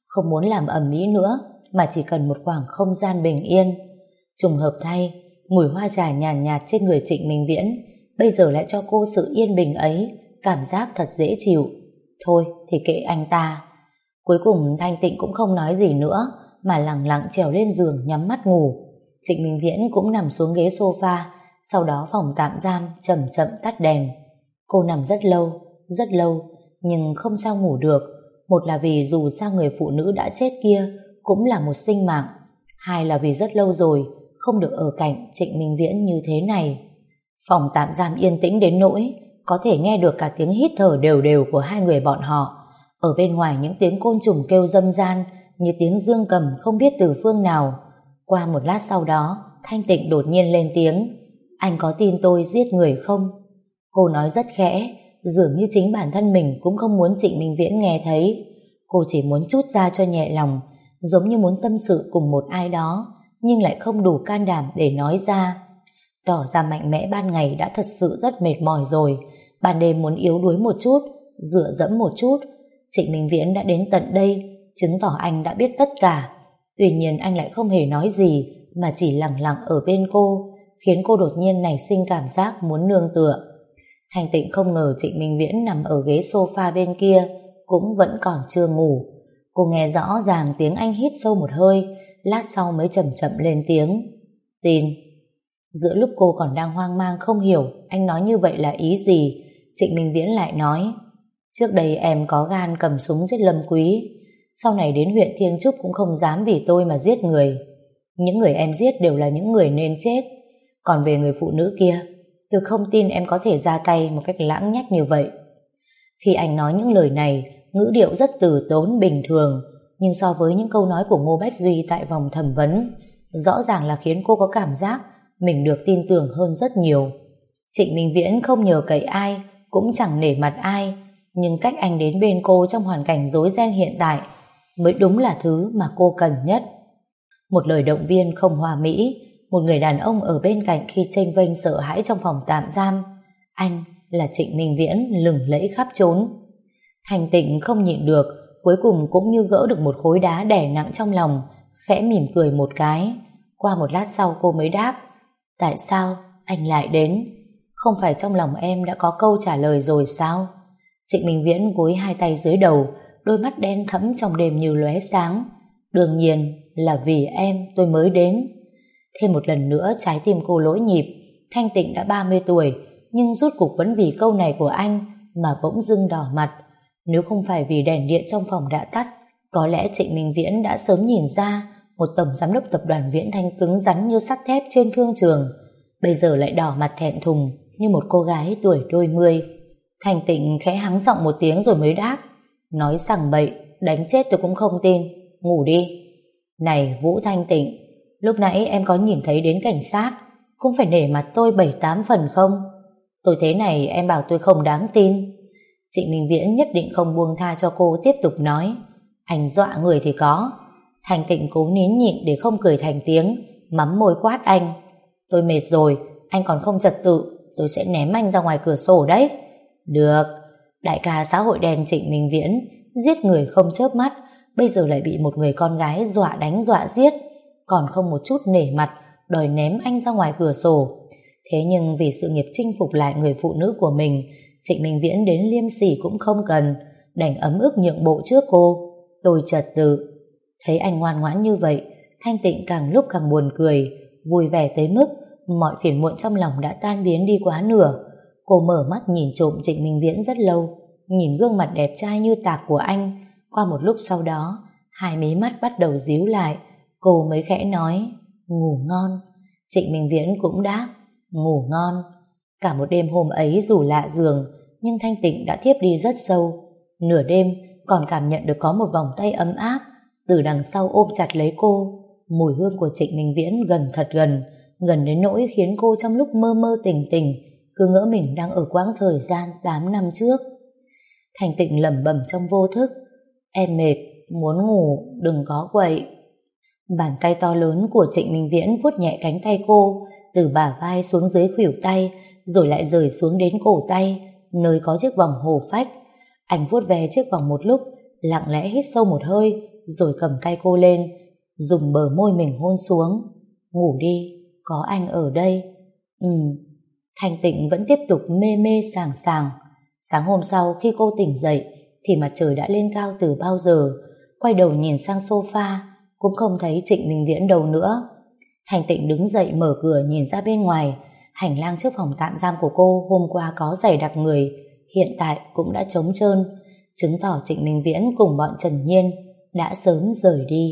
không muốn làm ầm ĩ nữa, mà chỉ cần một khoảng không gian bình yên. Trùng hợp thay, mùi hoa trà nhàn nhạt, nhạt trên người Trịnh Minh Viễn bây giờ lại cho cô sự yên bình ấy, cảm giác thật dễ chịu. Thôi thì kệ anh ta. Cuối cùng Thanh Tịnh cũng không nói gì nữa, mà lẳng lặng trèo lên giường nhắm mắt ngủ. Trịnh Minh Viễn cũng nằm xuống ghế sofa, sau đó phòng tạm giam chậm chậm tắt đèn. Cô nằm rất lâu, rất lâu, nhưng không sao ngủ được. Một là vì dù sao người phụ nữ đã chết kia cũng là một sinh mạng, hai là vì rất lâu rồi không được ở cạnh Trịnh Minh Viễn như thế này. Phòng tạm giam yên tĩnh đến nỗi có thể nghe được cả tiếng hít thở đều đều của hai người bọn họ. Ở bên ngoài những tiếng côn trùng kêu râm ran như tiếng dương cầm không biết từ phương nào. Qua một lát sau đó, Thanh Tịnh đột nhiên lên tiếng: "Anh có tin tôi giết người không?" Cô nói rất khẽ, dường như chính bản thân mình cũng không muốn Trịnh Minh Viễn nghe thấy. Cô chỉ muốn trút ra cho nhẹ lòng, giống như muốn tâm sự cùng một ai đó, nhưng lại không đủ can đảm để nói ra. Tỏ ra mạnh mẽ ban ngày đã thật sự rất mệt mỏi rồi, ban đêm muốn yếu đuối một chút, dựa dẫm một chút. Trịnh Minh Viễn đã đến tận đây, chứng tỏ anh đã biết tất cả. Tuy nhiên anh lại không hề nói gì, mà chỉ lặng lặng ở bên cô, khiến cô đột nhiên nảy sinh cảm giác muốn nương tựa. Thanh Tịnh không ngờ Trịnh Minh Viễn nằm ở ghế sofa bên kia cũng vẫn còn chưa ngủ. Cô nghe rõ ràng tiếng anh hít sâu một hơi, lát sau mới chậm chậm lên tiếng: "Tin." Giữa lúc cô còn đang hoang mang không hiểu anh nói như vậy là ý gì, Trịnh Minh Viễn lại nói: "Trước đây em có gan cầm súng giết Lâm Quý, sau này đến huyện Thiên Trúc cũng không dám vì tôi mà giết người. Những người em giết đều là những người nên chết. Còn về người phụ nữ kia, tôi không tin em có thể ra tay một cách lãng nhách như vậy." Khi anh nói những lời này, ngữ điệu rất từ tốn bình thường, nhưng so với những câu nói của Ngô Bách Duy tại vòng thẩm vấn, rõ ràng là khiến cô có cảm giác mình được tin tưởng hơn rất nhiều. Trịnh Minh Viễn không nhờ cậy ai, cũng chẳng nể mặt ai, nhưng cách anh đến bên cô trong hoàn cảnh rối ren hiện tại mới đúng là thứ mà cô cần nhất. Một lời động viên không hòa mỹ, một người đàn ông ở bên cạnh khi chênh vênh sợ hãi trong phòng tạm giam. Anh là Trịnh Minh Viễn lừng lẫy khắp trốn. Thanh Tịnh không nhịn được, cuối cùng cũng như gỡ được một khối đá đè nặng trong lòng, khẽ mỉm cười một cái. Qua một lát sau cô mới đáp: "Tại sao anh lại đến? Không phải trong lòng em đã có câu trả lời rồi sao?" Trịnh Minh Viễn gối hai tay dưới đầu, đôi mắt đen thẫm trong đêm như lóe sáng. "Đương nhiên là vì em tôi mới đến." Thêm một lần nữa trái tim cô lỗi nhịp. Thanh Tịnh đã ba mươi tuổi, nhưng rốt cuộc vẫn vì câu này của anh mà bỗng dưng đỏ mặt. Nếu không phải vì đèn điện trong phòng đã tắt, có lẽ Trịnh Minh Viễn đã sớm nhìn ra một tổng giám đốc tập đoàn Viễn Thanh cứng rắn như sắt thép trên thương trường, bây giờ lại đỏ mặt thẹn thùng như một cô gái tuổi đôi mươi. Thanh Tịnh khẽ hắng giọng một tiếng rồi mới đáp: "Nói sằng bậy, đánh chết tôi cũng không tin. Ngủ đi." "Này Vũ Thanh Tịnh, lúc nãy em có nhìn thấy đến cảnh sát, cũng phải nể mặt tôi bảy tám phần không? Tôi thế này em bảo tôi không đáng tin." Trịnh Minh Viễn nhất định không buông tha cho cô, tiếp tục nói: "Anh dọa người thì có." Thanh Tịnh cố nín nhịn để không cười thành tiếng, mắm môi quát anh: "Tôi mệt rồi, anh còn không trật tự, tôi sẽ ném anh ra ngoài cửa sổ đấy." "Được." Đại ca xã hội đen Trịnh Minh Viễn giết người không chớp mắt, bây giờ lại bị một người con gái dọa đánh dọa giết, còn không một chút nể mặt đòi ném anh ra ngoài cửa sổ. Thế nhưng vì sự nghiệp chinh phục lại người phụ nữ của mình, Trịnh Minh Viễn đến liêm sỉ cũng không cần, đành ấm ức nhượng bộ trước cô. Tôi trật tự. Thấy anh ngoan ngoãn như vậy, Thanh Tịnh càng lúc càng buồn cười, vui vẻ tới mức mọi phiền muộn trong lòng đã tan biến đi quá nửa. Cô mở mắt nhìn trộm Trịnh Minh Viễn rất lâu, nhìn gương mặt đẹp trai như tạc của anh. Qua một lúc sau đó, hai mí mắt bắt đầu díu lại, cô mới khẽ nói: "Ngủ ngon." Trịnh Minh Viễn cũng đáp: "Ngủ ngon." Cả một đêm hôm ấy dù lạ giường, nhưng Thanh Tịnh đã thiếp đi rất sâu. Nửa đêm còn cảm nhận được có một vòng tay ấm áp từ đằng sau ôm chặt lấy cô. Mùi hương của Trịnh Minh Viễn gần thật gần, gần đến nỗi khiến cô trong lúc mơ mơ tỉnh tỉnh cứ ngỡ mình đang ở quãng thời gian tám năm trước. Thanh Tịnh lẩm bẩm trong vô thức: "Em mệt, muốn ngủ, đừng có quậy." Bàn tay to lớn của Trịnh Minh Viễn vuốt nhẹ cánh tay cô, từ bả vai xuống dưới khuỷu tay, rồi lại rời xuống đến cổ tay, nơi có chiếc vòng hồ phách. Anh vuốt ve chiếc vòng một lúc, lặng lẽ hít sâu một hơi, rồi cầm tay cô lên, dùng bờ môi mình hôn xuống. Ngủ đi, có anh ở đây. Ừ. Thanh Tịnh vẫn tiếp tục mê mê sảng sảng. Sáng hôm sau khi cô tỉnh dậy thì mặt trời đã lên cao từ bao giờ. Quay đầu nhìn sang sofa cũng không thấy Trịnh Minh Viễn đâu nữa. Thanh Tịnh đứng dậy mở cửa nhìn ra bên ngoài. Hành lang trước phòng tạm giam của cô hôm qua có dày đặc người, hiện tại cũng đã trống trơn, chứng tỏ Trịnh Minh Viễn cùng bọn Trần Nhiên đã sớm rời đi.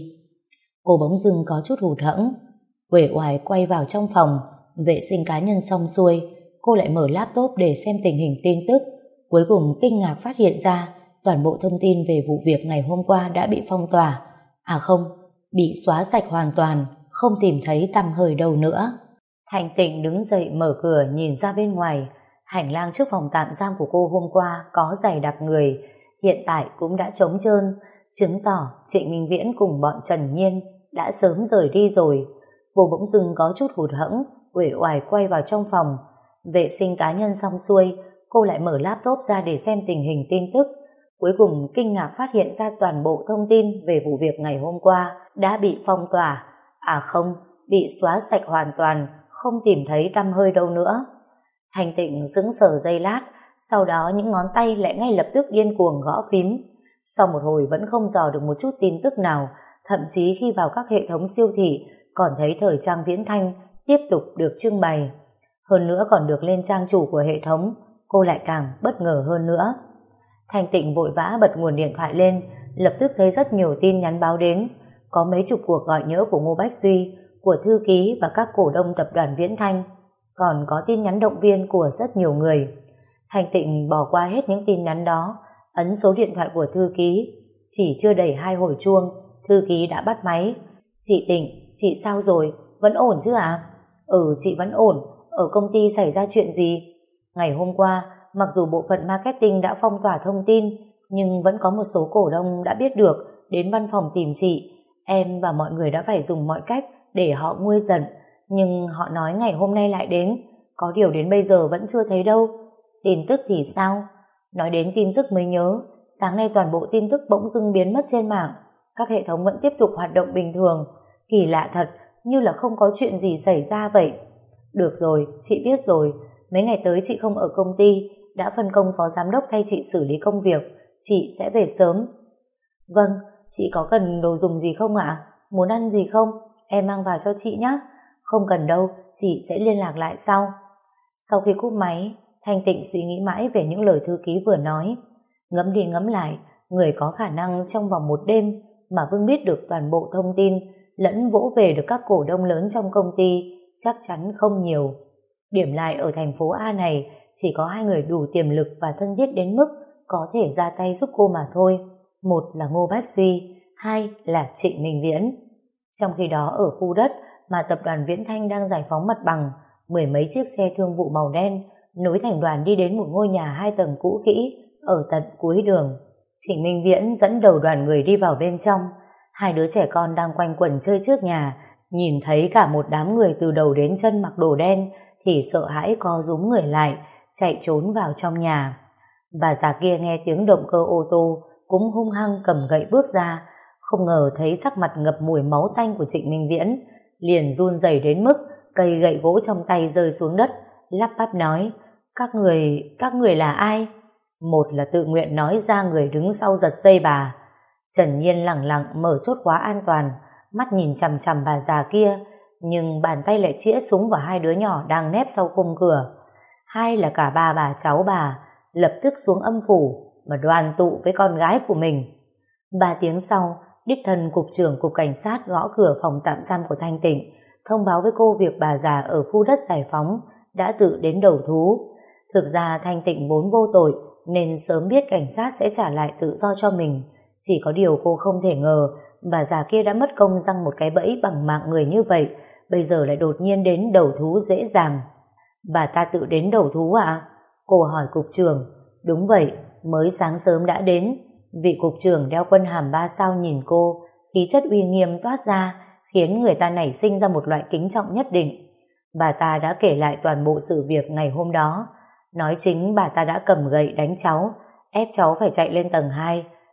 Cô bỗng dưng có chút hụt hẫng, uể oải quay vào trong phòng. Vệ sinh cá nhân xong xuôi, cô lại mở laptop để xem tình hình tin tức. Cuối cùng kinh ngạc phát hiện ra toàn bộ thông tin về vụ việc ngày hôm qua đã bị phong tỏa. À không, bị xóa sạch hoàn toàn, không tìm thấy tăm hơi đâu nữa. Thanh Tịnh đứng dậy mở cửa nhìn ra bên ngoài. Hành lang trước phòng tạm giam của cô hôm qua có dày đặc người, hiện tại cũng đã trống trơn, chứng tỏ Trịnh Minh Viễn cùng bọn Trần Nhiên đã sớm rời đi rồi. Cô bỗng dưng có chút hụt hẫng, uể oải quay vào trong phòng. Vệ sinh cá nhân xong xuôi, cô lại mở laptop ra để xem tình hình tin tức. Cuối cùng kinh ngạc phát hiện ra toàn bộ thông tin về vụ việc ngày hôm qua đã bị phong tỏa. À không, bị xóa sạch hoàn toàn, không tìm thấy tăm hơi đâu nữa. Thanh Tịnh sững sờ giây lát, sau đó những ngón tay lại ngay lập tức điên cuồng gõ phím. Sau một hồi vẫn không dò được một chút tin tức nào, thậm chí khi vào các hệ thống siêu thị còn thấy thời trang viễn thanh tiếp tục được trưng bày. Hơn nữa còn được lên trang chủ của hệ thống, cô lại càng bất ngờ hơn nữa. Thanh Tịnh vội vã bật nguồn điện thoại lên, lập tức thấy rất nhiều tin nhắn báo đến. Có mấy chục cuộc gọi nhỡ của Ngô Bách Duy, của thư ký và các cổ đông tập đoàn Viễn Thanh, còn có tin nhắn động viên của rất nhiều người. Thanh Tịnh bỏ qua hết những tin nhắn đó, ấn số điện thoại của thư ký. Chỉ chưa đầy hai hồi chuông, thư ký đã bắt máy. Chị Tịnh, chị sao rồi? Vẫn ổn chứ ạ? À? Ừ, chị vẫn ổn. Ở công ty xảy ra chuyện gì? Ngày hôm qua, mặc dù bộ phận marketing đã phong tỏa thông tin, nhưng vẫn có một số cổ đông đã biết được, đến văn phòng tìm chị. Em và mọi người đã phải dùng mọi cách để họ nguôi giận, nhưng họ nói ngày hôm nay lại đến. Có điều đến bây giờ vẫn chưa thấy đâu. Tin tức thì sao? Nói đến tin tức mới nhớ, sáng nay toàn bộ tin tức bỗng dưng biến mất trên mạng. Các hệ thống vẫn tiếp tục hoạt động bình thường. Kỳ lạ thật, như là không có chuyện gì xảy ra vậy. Được rồi, chị biết rồi. Mấy ngày tới chị không ở công ty, đã phân công phó giám đốc thay chị xử lý công việc. Chị sẽ về sớm. Vâng, chị có cần đồ dùng gì không ạ? Muốn ăn gì không? Em mang vào cho chị nhé. Không cần đâu, chị sẽ liên lạc lại sau. Sau khi cúp máy, Thanh Tịnh suy nghĩ mãi về những lời thư ký vừa nói. Ngẫm đi ngẫm lại, người có khả năng trong vòng một đêm mà Vương biết được toàn bộ thông tin lẫn vỗ về được các cổ đông lớn trong công ty chắc chắn không nhiều. Điểm lại ở thành phố A này chỉ có hai người đủ tiềm lực và thân thiết đến mức có thể ra tay giúp cô mà thôi. Một là Ngô Bách Duy, hai là Trịnh Minh Viễn. Trong khi đó ở khu đất mà tập đoàn Viễn Thanh đang giải phóng mặt bằng, mười mấy chiếc xe thương vụ màu đen nối thành đoàn đi đến một ngôi nhà hai tầng cũ kỹ ở tận cuối đường. Trịnh Minh Viễn dẫn đầu đoàn người đi vào bên trong. Hai đứa trẻ con đang quanh quẩn chơi trước nhà, nhìn thấy cả một đám người từ đầu đến chân mặc đồ đen thì sợ hãi co rúm người lại, chạy trốn vào trong nhà. Bà già kia nghe tiếng động cơ ô tô cũng hung hăng cầm gậy bước ra, không ngờ thấy sắc mặt ngập mùi máu tanh của Trịnh Minh Viễn, liền run rẩy đến mức cây gậy gỗ trong tay rơi xuống đất, lắp bắp nói: Các người, các người là ai? Một là tự nguyện nói ra người đứng sau giật dây bà. Trần Nhiên lẳng lặng mở chốt khóa an toàn, mắt nhìn chằm chằm bà già kia, nhưng bàn tay lại chĩa súng vào hai đứa nhỏ đang nép sau khung cửa. Hai là cả ba bà cháu bà lập tức xuống âm phủ mà đoàn tụ với con gái của mình. Ba tiếng sau, đích thân cục trưởng cục cảnh sát gõ cửa phòng tạm giam của Thanh Tịnh, thông báo với cô việc bà già ở khu đất giải phóng đã tự đến đầu thú. Thực ra Thanh Tịnh vốn vô tội nên sớm biết cảnh sát sẽ trả lại tự do cho mình. Chỉ có điều cô không thể ngờ bà già kia đã mất công răng một cái bẫy bằng mạng người như vậy, bây giờ lại đột nhiên đến đầu thú dễ dàng. Bà ta tự đến đầu thú à? Cô hỏi cục trưởng. Đúng vậy, mới sáng sớm đã đến. Vị cục trưởng đeo quân hàm ba sao nhìn cô, khí chất uy nghiêm toát ra, khiến người ta nảy sinh ra một loại kính trọng nhất định. Bà ta đã kể lại toàn bộ sự việc ngày hôm đó. Nói chính bà ta đã cầm gậy đánh cháu, ép cháu phải chạy lên tầng hai.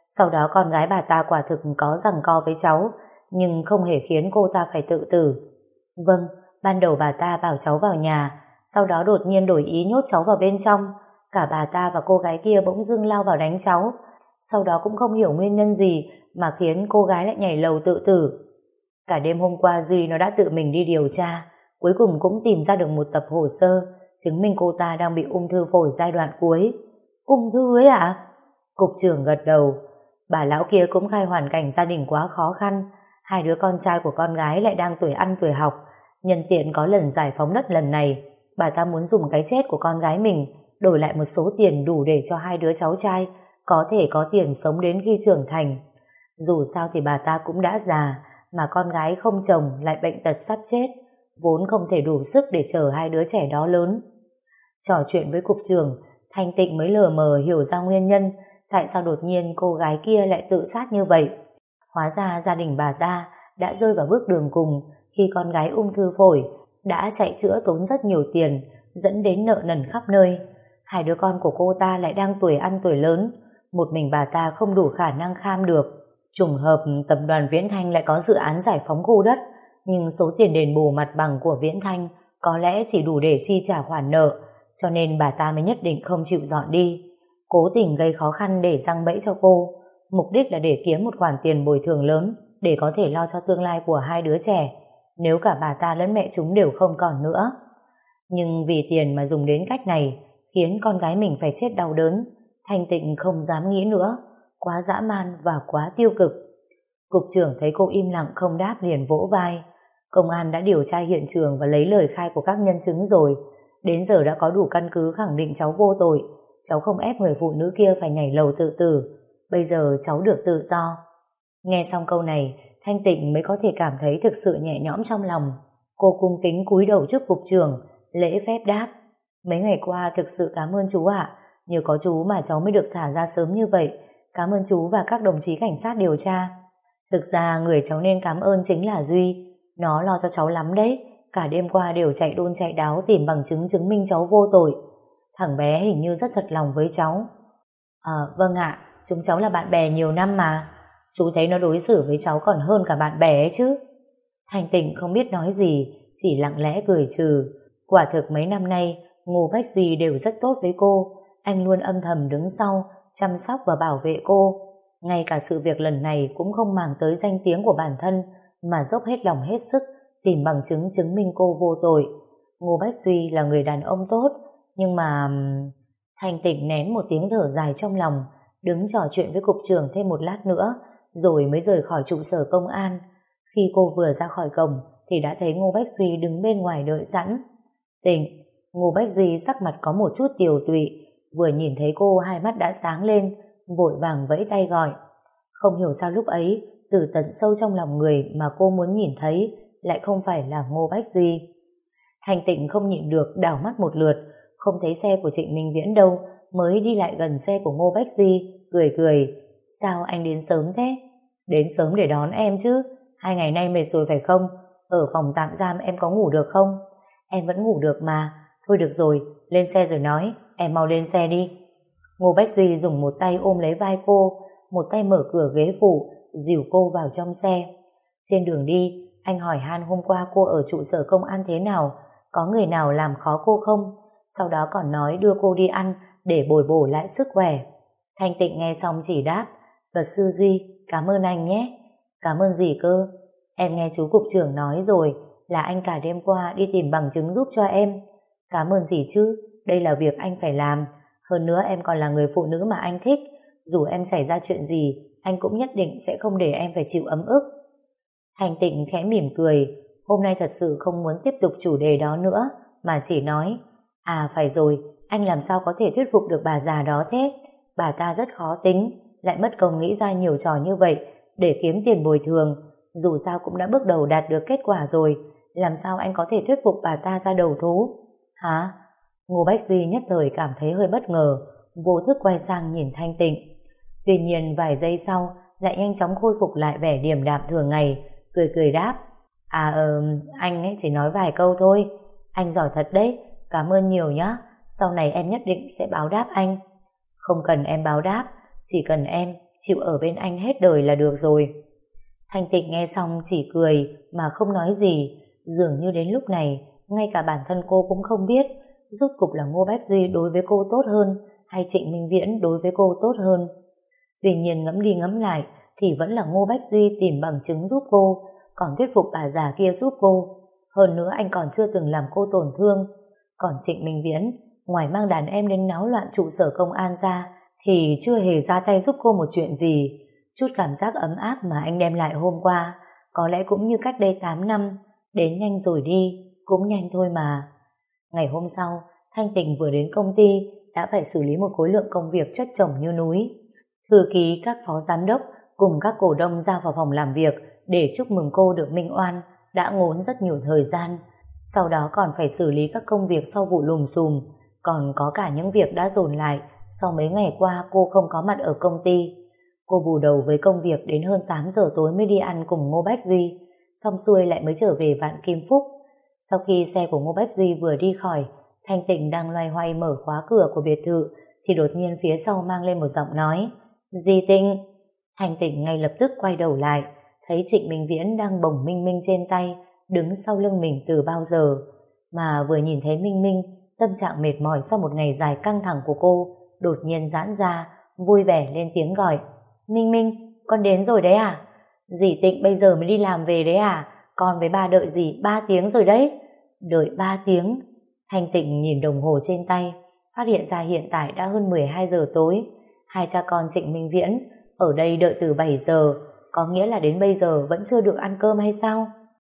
Sau đó con gái bà ta quả thực có giằng co với cháu, nhưng không hề khiến cô ta phải tự tử. Vâng, ban đầu bà ta bảo cháu vào nhà, sau đó đột nhiên đổi ý nhốt cháu vào bên trong. Cả bà ta và cô gái kia bỗng dưng lao vào đánh cháu. Sau đó cũng không hiểu nguyên nhân gì mà khiến cô gái lại nhảy lầu tự tử. Cả đêm hôm qua Duy nó đã tự mình đi điều tra, cuối cùng cũng tìm ra được một tập hồ sơ chứng minh cô ta đang bị ung thư phổi giai đoạn cuối. Ung thư ấy ạ? Cục trưởng gật đầu. Bà lão kia cũng khai hoàn cảnh gia đình quá khó khăn, hai đứa con trai của con gái lại đang tuổi ăn tuổi học. Nhân tiện có lần giải phóng đất lần này, bà ta muốn dùng cái chết của con gái mình đổi lại một số tiền đủ để cho hai đứa cháu trai có thể có tiền sống đến khi trưởng thành. Dù sao thì bà ta cũng đã già, mà con gái không chồng lại bệnh tật sắp chết, vốn không thể đủ sức để chở hai đứa trẻ đó lớn. Trò chuyện với cục trưởng, Thanh Tịnh mới lờ mờ hiểu ra nguyên nhân tại sao đột nhiên cô gái kia lại tự sát như vậy. Hóa ra gia đình bà ta đã rơi vào bước đường cùng khi con gái ung thư phổi đã chạy chữa tốn rất nhiều tiền, dẫn đến nợ nần khắp nơi. Hai đứa con của cô ta lại đang tuổi ăn tuổi lớn, một mình bà ta không đủ khả năng kham được. Trùng hợp tập đoàn Viễn Thanh lại có dự án giải phóng khu đất, nhưng số tiền đền bù mặt bằng của Viễn Thanh có lẽ chỉ đủ để chi trả khoản nợ, cho nên bà ta mới nhất định không chịu dọn đi, cố tình gây khó khăn để giăng bẫy cho cô, mục đích là để kiếm một khoản tiền bồi thường lớn để có thể lo cho tương lai của hai đứa trẻ, nếu cả bà ta lẫn mẹ chúng đều không còn nữa. Nhưng vì tiền mà dùng đến cách này khiến con gái mình phải chết đau đớn, Thanh Tịnh không dám nghĩ nữa, quá dã man và quá tiêu cực. Cục trưởng thấy cô im lặng không đáp liền vỗ vai. Công an đã điều tra hiện trường và lấy lời khai của các nhân chứng rồi, đến giờ đã có đủ căn cứ khẳng định cháu vô tội. Cháu không ép người phụ nữ kia phải nhảy lầu tự tử, bây giờ cháu được tự do. Nghe xong câu này, Thanh Tịnh mới có thể cảm thấy thực sự nhẹ nhõm trong lòng. Cô cung kính cúi đầu trước cục trưởng, lễ phép đáp: mấy ngày qua thực sự cảm ơn chú ạ, nhờ có chú mà cháu mới được thả ra sớm như vậy. Cảm ơn chú và các đồng chí cảnh sát điều tra. Thực ra người cháu nên cảm ơn chính là Duy, nó lo cho cháu lắm đấy, cả đêm qua đều chạy đôn chạy đáo tìm bằng chứng chứng minh cháu vô tội. Thằng bé hình như rất thật lòng với cháu. À, vâng ạ, chúng cháu là bạn bè nhiều năm mà. Chú thấy nó đối xử với cháu còn hơn cả bạn bè ấy chứ. Thanh Tịnh không biết nói gì, chỉ lặng lẽ cười trừ. Quả thực mấy năm nay Ngô Bách Duy đều rất tốt với cô. Anh luôn âm thầm đứng sau, chăm sóc và bảo vệ cô. Ngay cả sự việc lần này cũng không màng tới danh tiếng của bản thân, mà dốc hết lòng hết sức tìm bằng chứng chứng minh cô vô tội. Ngô Bách Duy là người đàn ông tốt, nhưng mà... Thanh Tịnh nén một tiếng thở dài trong lòng, đứng trò chuyện với cục trưởng thêm một lát nữa, rồi mới rời khỏi trụ sở công an. Khi cô vừa ra khỏi cổng thì đã thấy Ngô Bách Duy đứng bên ngoài đợi sẵn. Tịnh, Ngô Bách Duy sắc mặt có một chút tiều tụy, vừa nhìn thấy cô hai mắt đã sáng lên, vội vàng vẫy tay gọi. Không hiểu sao lúc ấy, từ tận sâu trong lòng người mà cô muốn nhìn thấy lại không phải là Ngô Bách Duy. Thanh Tịnh không nhịn được đảo mắt một lượt, không thấy xe của Trịnh Minh Viễn đâu, mới đi lại gần xe của Ngô Bách Duy, cười cười. Sao anh đến sớm thế? Đến sớm để đón em chứ, hai ngày nay mệt rồi phải không? Ở phòng tạm giam em có ngủ được không? Em vẫn ngủ được mà. Thôi được rồi, lên xe rồi nói, em mau lên xe đi. Ngô Bách Duy dùng một tay ôm lấy vai cô, một tay mở cửa ghế phụ, dìu cô vào trong xe. Trên đường đi, anh hỏi han hôm qua cô ở trụ sở công an thế nào, có người nào làm khó cô không? Sau đó còn nói đưa cô đi ăn để bồi bổ lại sức khỏe. Thanh Tịnh nghe xong chỉ đáp: Luật sư Duy, cảm ơn anh nhé. Cảm ơn gì cơ? Em nghe chú cục trưởng nói rồi là anh cả đêm qua đi tìm bằng chứng giúp cho em. Cảm ơn gì chứ, đây là việc anh phải làm. Hơn nữa em còn là người phụ nữ mà anh thích, dù em xảy ra chuyện gì anh cũng nhất định sẽ không để em phải chịu ấm ức. Thanh Tịnh khẽ mỉm cười, hôm nay thật sự không muốn tiếp tục chủ đề đó nữa, mà chỉ nói: À phải rồi, anh làm sao có thể thuyết phục được bà già đó thế? Bà ta rất khó tính, lại mất công nghĩ ra nhiều trò như vậy để kiếm tiền bồi thường. Dù sao cũng đã bước đầu đạt được kết quả rồi, làm sao anh có thể thuyết phục bà ta ra đầu thú? Hả? Ngô Bách Duy nhất thời cảm thấy hơi bất ngờ, vô thức quay sang nhìn Thanh Tịnh. Tuy nhiên vài giây sau lại nhanh chóng khôi phục lại vẻ điềm đạm thường ngày, cười cười đáp: À ờ, anh ấy chỉ nói vài câu thôi. Anh giỏi thật đấy, cảm ơn nhiều nhá. Sau này em nhất định sẽ báo đáp anh. Không cần em báo đáp, chỉ cần em chịu ở bên anh hết đời là được rồi. Thanh Tịnh nghe xong chỉ cười mà không nói gì, dường như đến lúc này ngay cả bản thân cô cũng không biết rốt cục là Ngô Bách Duy đối với cô tốt hơn hay Trịnh Minh Viễn đối với cô tốt hơn. Tuy nhiên ngẫm đi ngẫm lại thì vẫn là Ngô Bách Duy tìm bằng chứng giúp cô, còn thuyết phục bà già kia giúp cô. Hơn nữa anh còn chưa từng làm cô tổn thương. Còn Trịnh Minh Viễn, ngoài mang đàn em đến náo loạn trụ sở công an ra, thì chưa hề ra tay giúp cô một chuyện gì. Chút cảm giác ấm áp mà anh đem lại hôm qua, có lẽ cũng như cách đây tám năm, đến nhanh rồi đi, cũng nhanh thôi mà. Ngày hôm sau, Thanh Tịnh vừa đến công ty, đã phải xử lý một khối lượng công việc chất chồng như núi. Thư ký, các phó giám đốc cùng các cổ đông ra vào phòng làm việc để chúc mừng cô được minh oan, đã ngốn rất nhiều thời gian. Sau đó còn phải xử lý các công việc sau vụ lùm xùm, còn có cả những việc đã dồn lại sau mấy ngày qua cô không có mặt ở công ty. Cô bù đầu với công việc đến hơn tám giờ tối mới đi ăn cùng Ngô Bách Duy, xong xuôi lại mới trở về Vạn Kim Phúc. Sau khi xe của Ngô Bách Duy vừa đi khỏi, Thanh Tịnh đang loay hoay mở khóa cửa của biệt thự thì đột nhiên phía sau mang lên một giọng nói: "Di Tịnh." Thanh Tịnh ngay lập tức quay đầu lại, thấy Trịnh Minh Viễn đang bồng Minh Minh trên tay, đứng sau lưng mình từ bao giờ. Mà vừa nhìn thấy Minh Minh, tâm trạng mệt mỏi sau một ngày dài căng thẳng của cô đột nhiên giãn ra, vui vẻ lên tiếng gọi: "Minh Minh, con đến rồi đấy à? Dì Tịnh bây giờ mới đi làm về đấy à? Con với ba đợi dì ba tiếng rồi đấy." Đợi ba tiếng? Thanh Tịnh nhìn đồng hồ trên tay, phát hiện ra hiện tại đã hơn mười hai giờ tối. Hai cha con Trịnh Minh Viễn ở đây đợi từ bảy giờ, có nghĩa là đến bây giờ vẫn chưa được ăn cơm hay sao?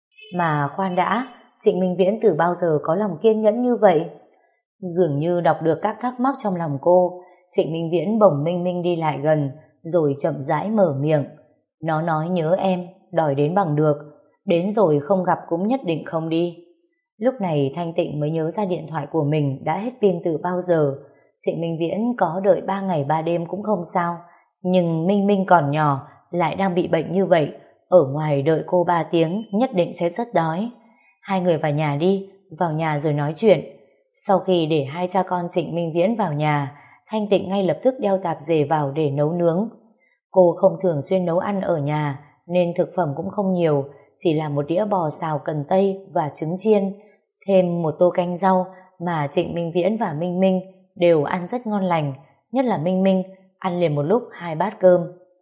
Mà khoan đã, Trịnh Minh Viễn từ bao giờ có lòng kiên nhẫn như vậy? Dường như đọc được các thắc mắc trong lòng cô, Trịnh Minh Viễn bồng Minh Minh đi lại gần, rồi chậm rãi mở miệng. Nó nói nhớ em, đòi đến bằng được, đến rồi không gặp cũng nhất định không đi. Lúc này Thanh Tịnh mới nhớ ra điện thoại của mình đã hết pin từ bao giờ. Trịnh Minh Viễn có đợi ba ngày ba đêm cũng không sao, nhưng Minh Minh còn nhỏ, lại đang bị bệnh như vậy, ở ngoài đợi cô ba tiếng nhất định sẽ rất đói. Hai người vào nhà đi, vào nhà rồi nói chuyện. Sau khi để hai cha con Trịnh Minh Viễn vào nhà, Thanh Tịnh ngay lập tức đeo tạp dề vào để nấu nướng. Cô không thường xuyên nấu ăn ở nhà nên thực phẩm cũng không nhiều, chỉ là một đĩa bò xào cần tây và trứng chiên, thêm một tô canh rau mà Trịnh Minh Viễn và Minh Minh đều ăn rất ngon lành, nhất là Minh Minh ăn liền một lúc hai bát cơm.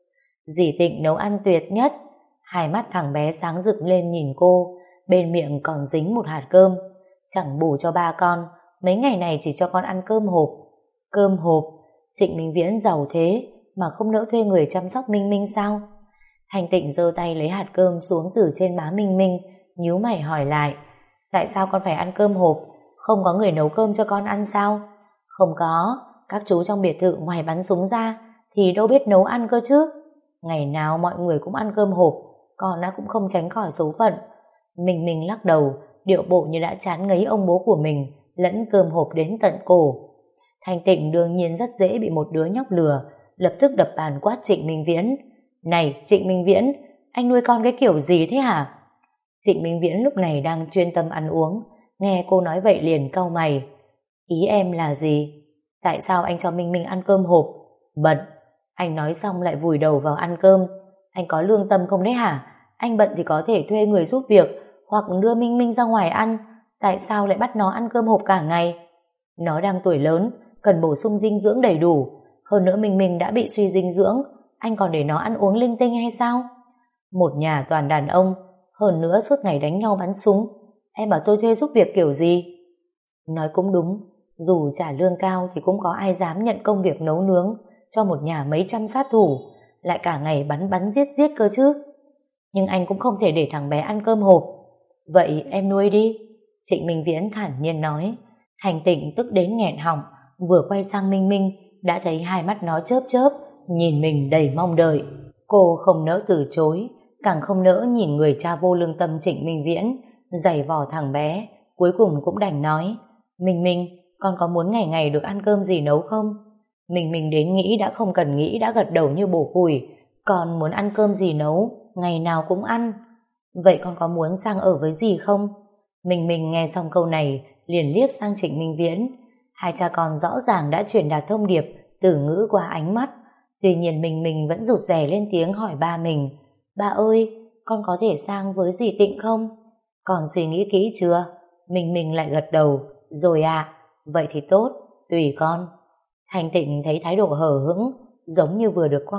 Dì Tịnh nấu ăn tuyệt nhất. Hai mắt thằng bé sáng rực lên nhìn cô, bên miệng còn dính một hạt cơm. Chẳng bù cho ba con, mấy ngày này chỉ cho con ăn cơm hộp. Cơm hộp? Trịnh Minh Viễn giàu thế mà không nỡ thuê người chăm sóc Minh Minh sao? Thanh Tịnh giơ tay lấy hạt cơm xuống từ trên má Minh Minh, nhíu mày hỏi lại: tại sao con phải ăn cơm hộp? Không có người nấu cơm cho con ăn sao? Không có, các chú trong biệt thự ngoài bắn súng ra thì đâu biết nấu ăn cơ chứ. Ngày nào mọi người cũng ăn cơm hộp, con đã cũng không tránh khỏi số phận. Minh Minh lắc đầu, điệu bộ như đã chán ngấy ông bố của mình lẫn cơm hộp đến tận cổ. Thanh Tịnh đương nhiên rất dễ bị một đứa nhóc lừa, lập tức đập bàn quát Trịnh Minh Viễn: này Trịnh Minh Viễn, anh nuôi con cái kiểu gì thế hả? Trịnh Minh Viễn lúc này đang chuyên tâm ăn uống, nghe cô nói vậy liền cau mày: ý em là gì? Tại sao anh cho Minh Minh ăn cơm hộp? Bận. Anh nói xong lại vùi đầu vào ăn cơm. Anh có lương tâm không đấy hả? Anh bận thì có thể thuê người giúp việc hoặc đưa Minh Minh ra ngoài ăn, tại sao lại bắt nó ăn cơm hộp cả ngày? Nó đang tuổi lớn, cần bổ sung dinh dưỡng đầy đủ. Hơn nữa Minh Minh đã bị suy dinh dưỡng, anh còn để nó ăn uống linh tinh hay sao? Một nhà toàn đàn ông, hơn nữa suốt ngày đánh nhau bắn súng, em bảo tôi thuê giúp việc kiểu gì? Nói cũng đúng, dù trả lương cao thì cũng có ai dám nhận công việc nấu nướng cho một nhà mấy trăm sát thủ, lại cả ngày bắn bắn giết giết cơ chứ. Nhưng anh cũng không thể để thằng bé ăn cơm hộp. Vậy em nuôi đi, Trịnh Minh Viễn thản nhiên nói. Thành Tịnh tức đến nghẹn họng, vừa quay sang Minh Minh đã thấy hai mắt nó chớp chớp nhìn mình đầy mong đợi. Cô không nỡ từ chối, càng không nỡ nhìn người cha vô lương tâm Trịnh Minh Viễn giày vò thằng bé, cuối cùng cũng đành nói: Minh Minh, con có muốn ngày ngày được ăn cơm gì nấu không? Minh Minh đến nghĩ đã không cần nghĩ đã gật đầu như bổ củi: con muốn ăn cơm gì nấu, ngày nào cũng ăn. Vậy con có muốn sang ở với dì không? Minh Minh nghe xong câu này liền liếc sang Trịnh Minh Viễn. Hai cha con rõ ràng đã truyền đạt thông điệp từ ngữ qua ánh mắt. Tuy nhiên mình mình vẫn rụt rè lên tiếng hỏi ba mình, ba ơi, con có thể sang với dì Tịnh không? Con suy nghĩ kỹ chưa? Mình mình lại gật đầu, rồi ạ, vậy thì tốt, tùy con. Thanh Tịnh thấy thái độ hờ hững, giống như vừa được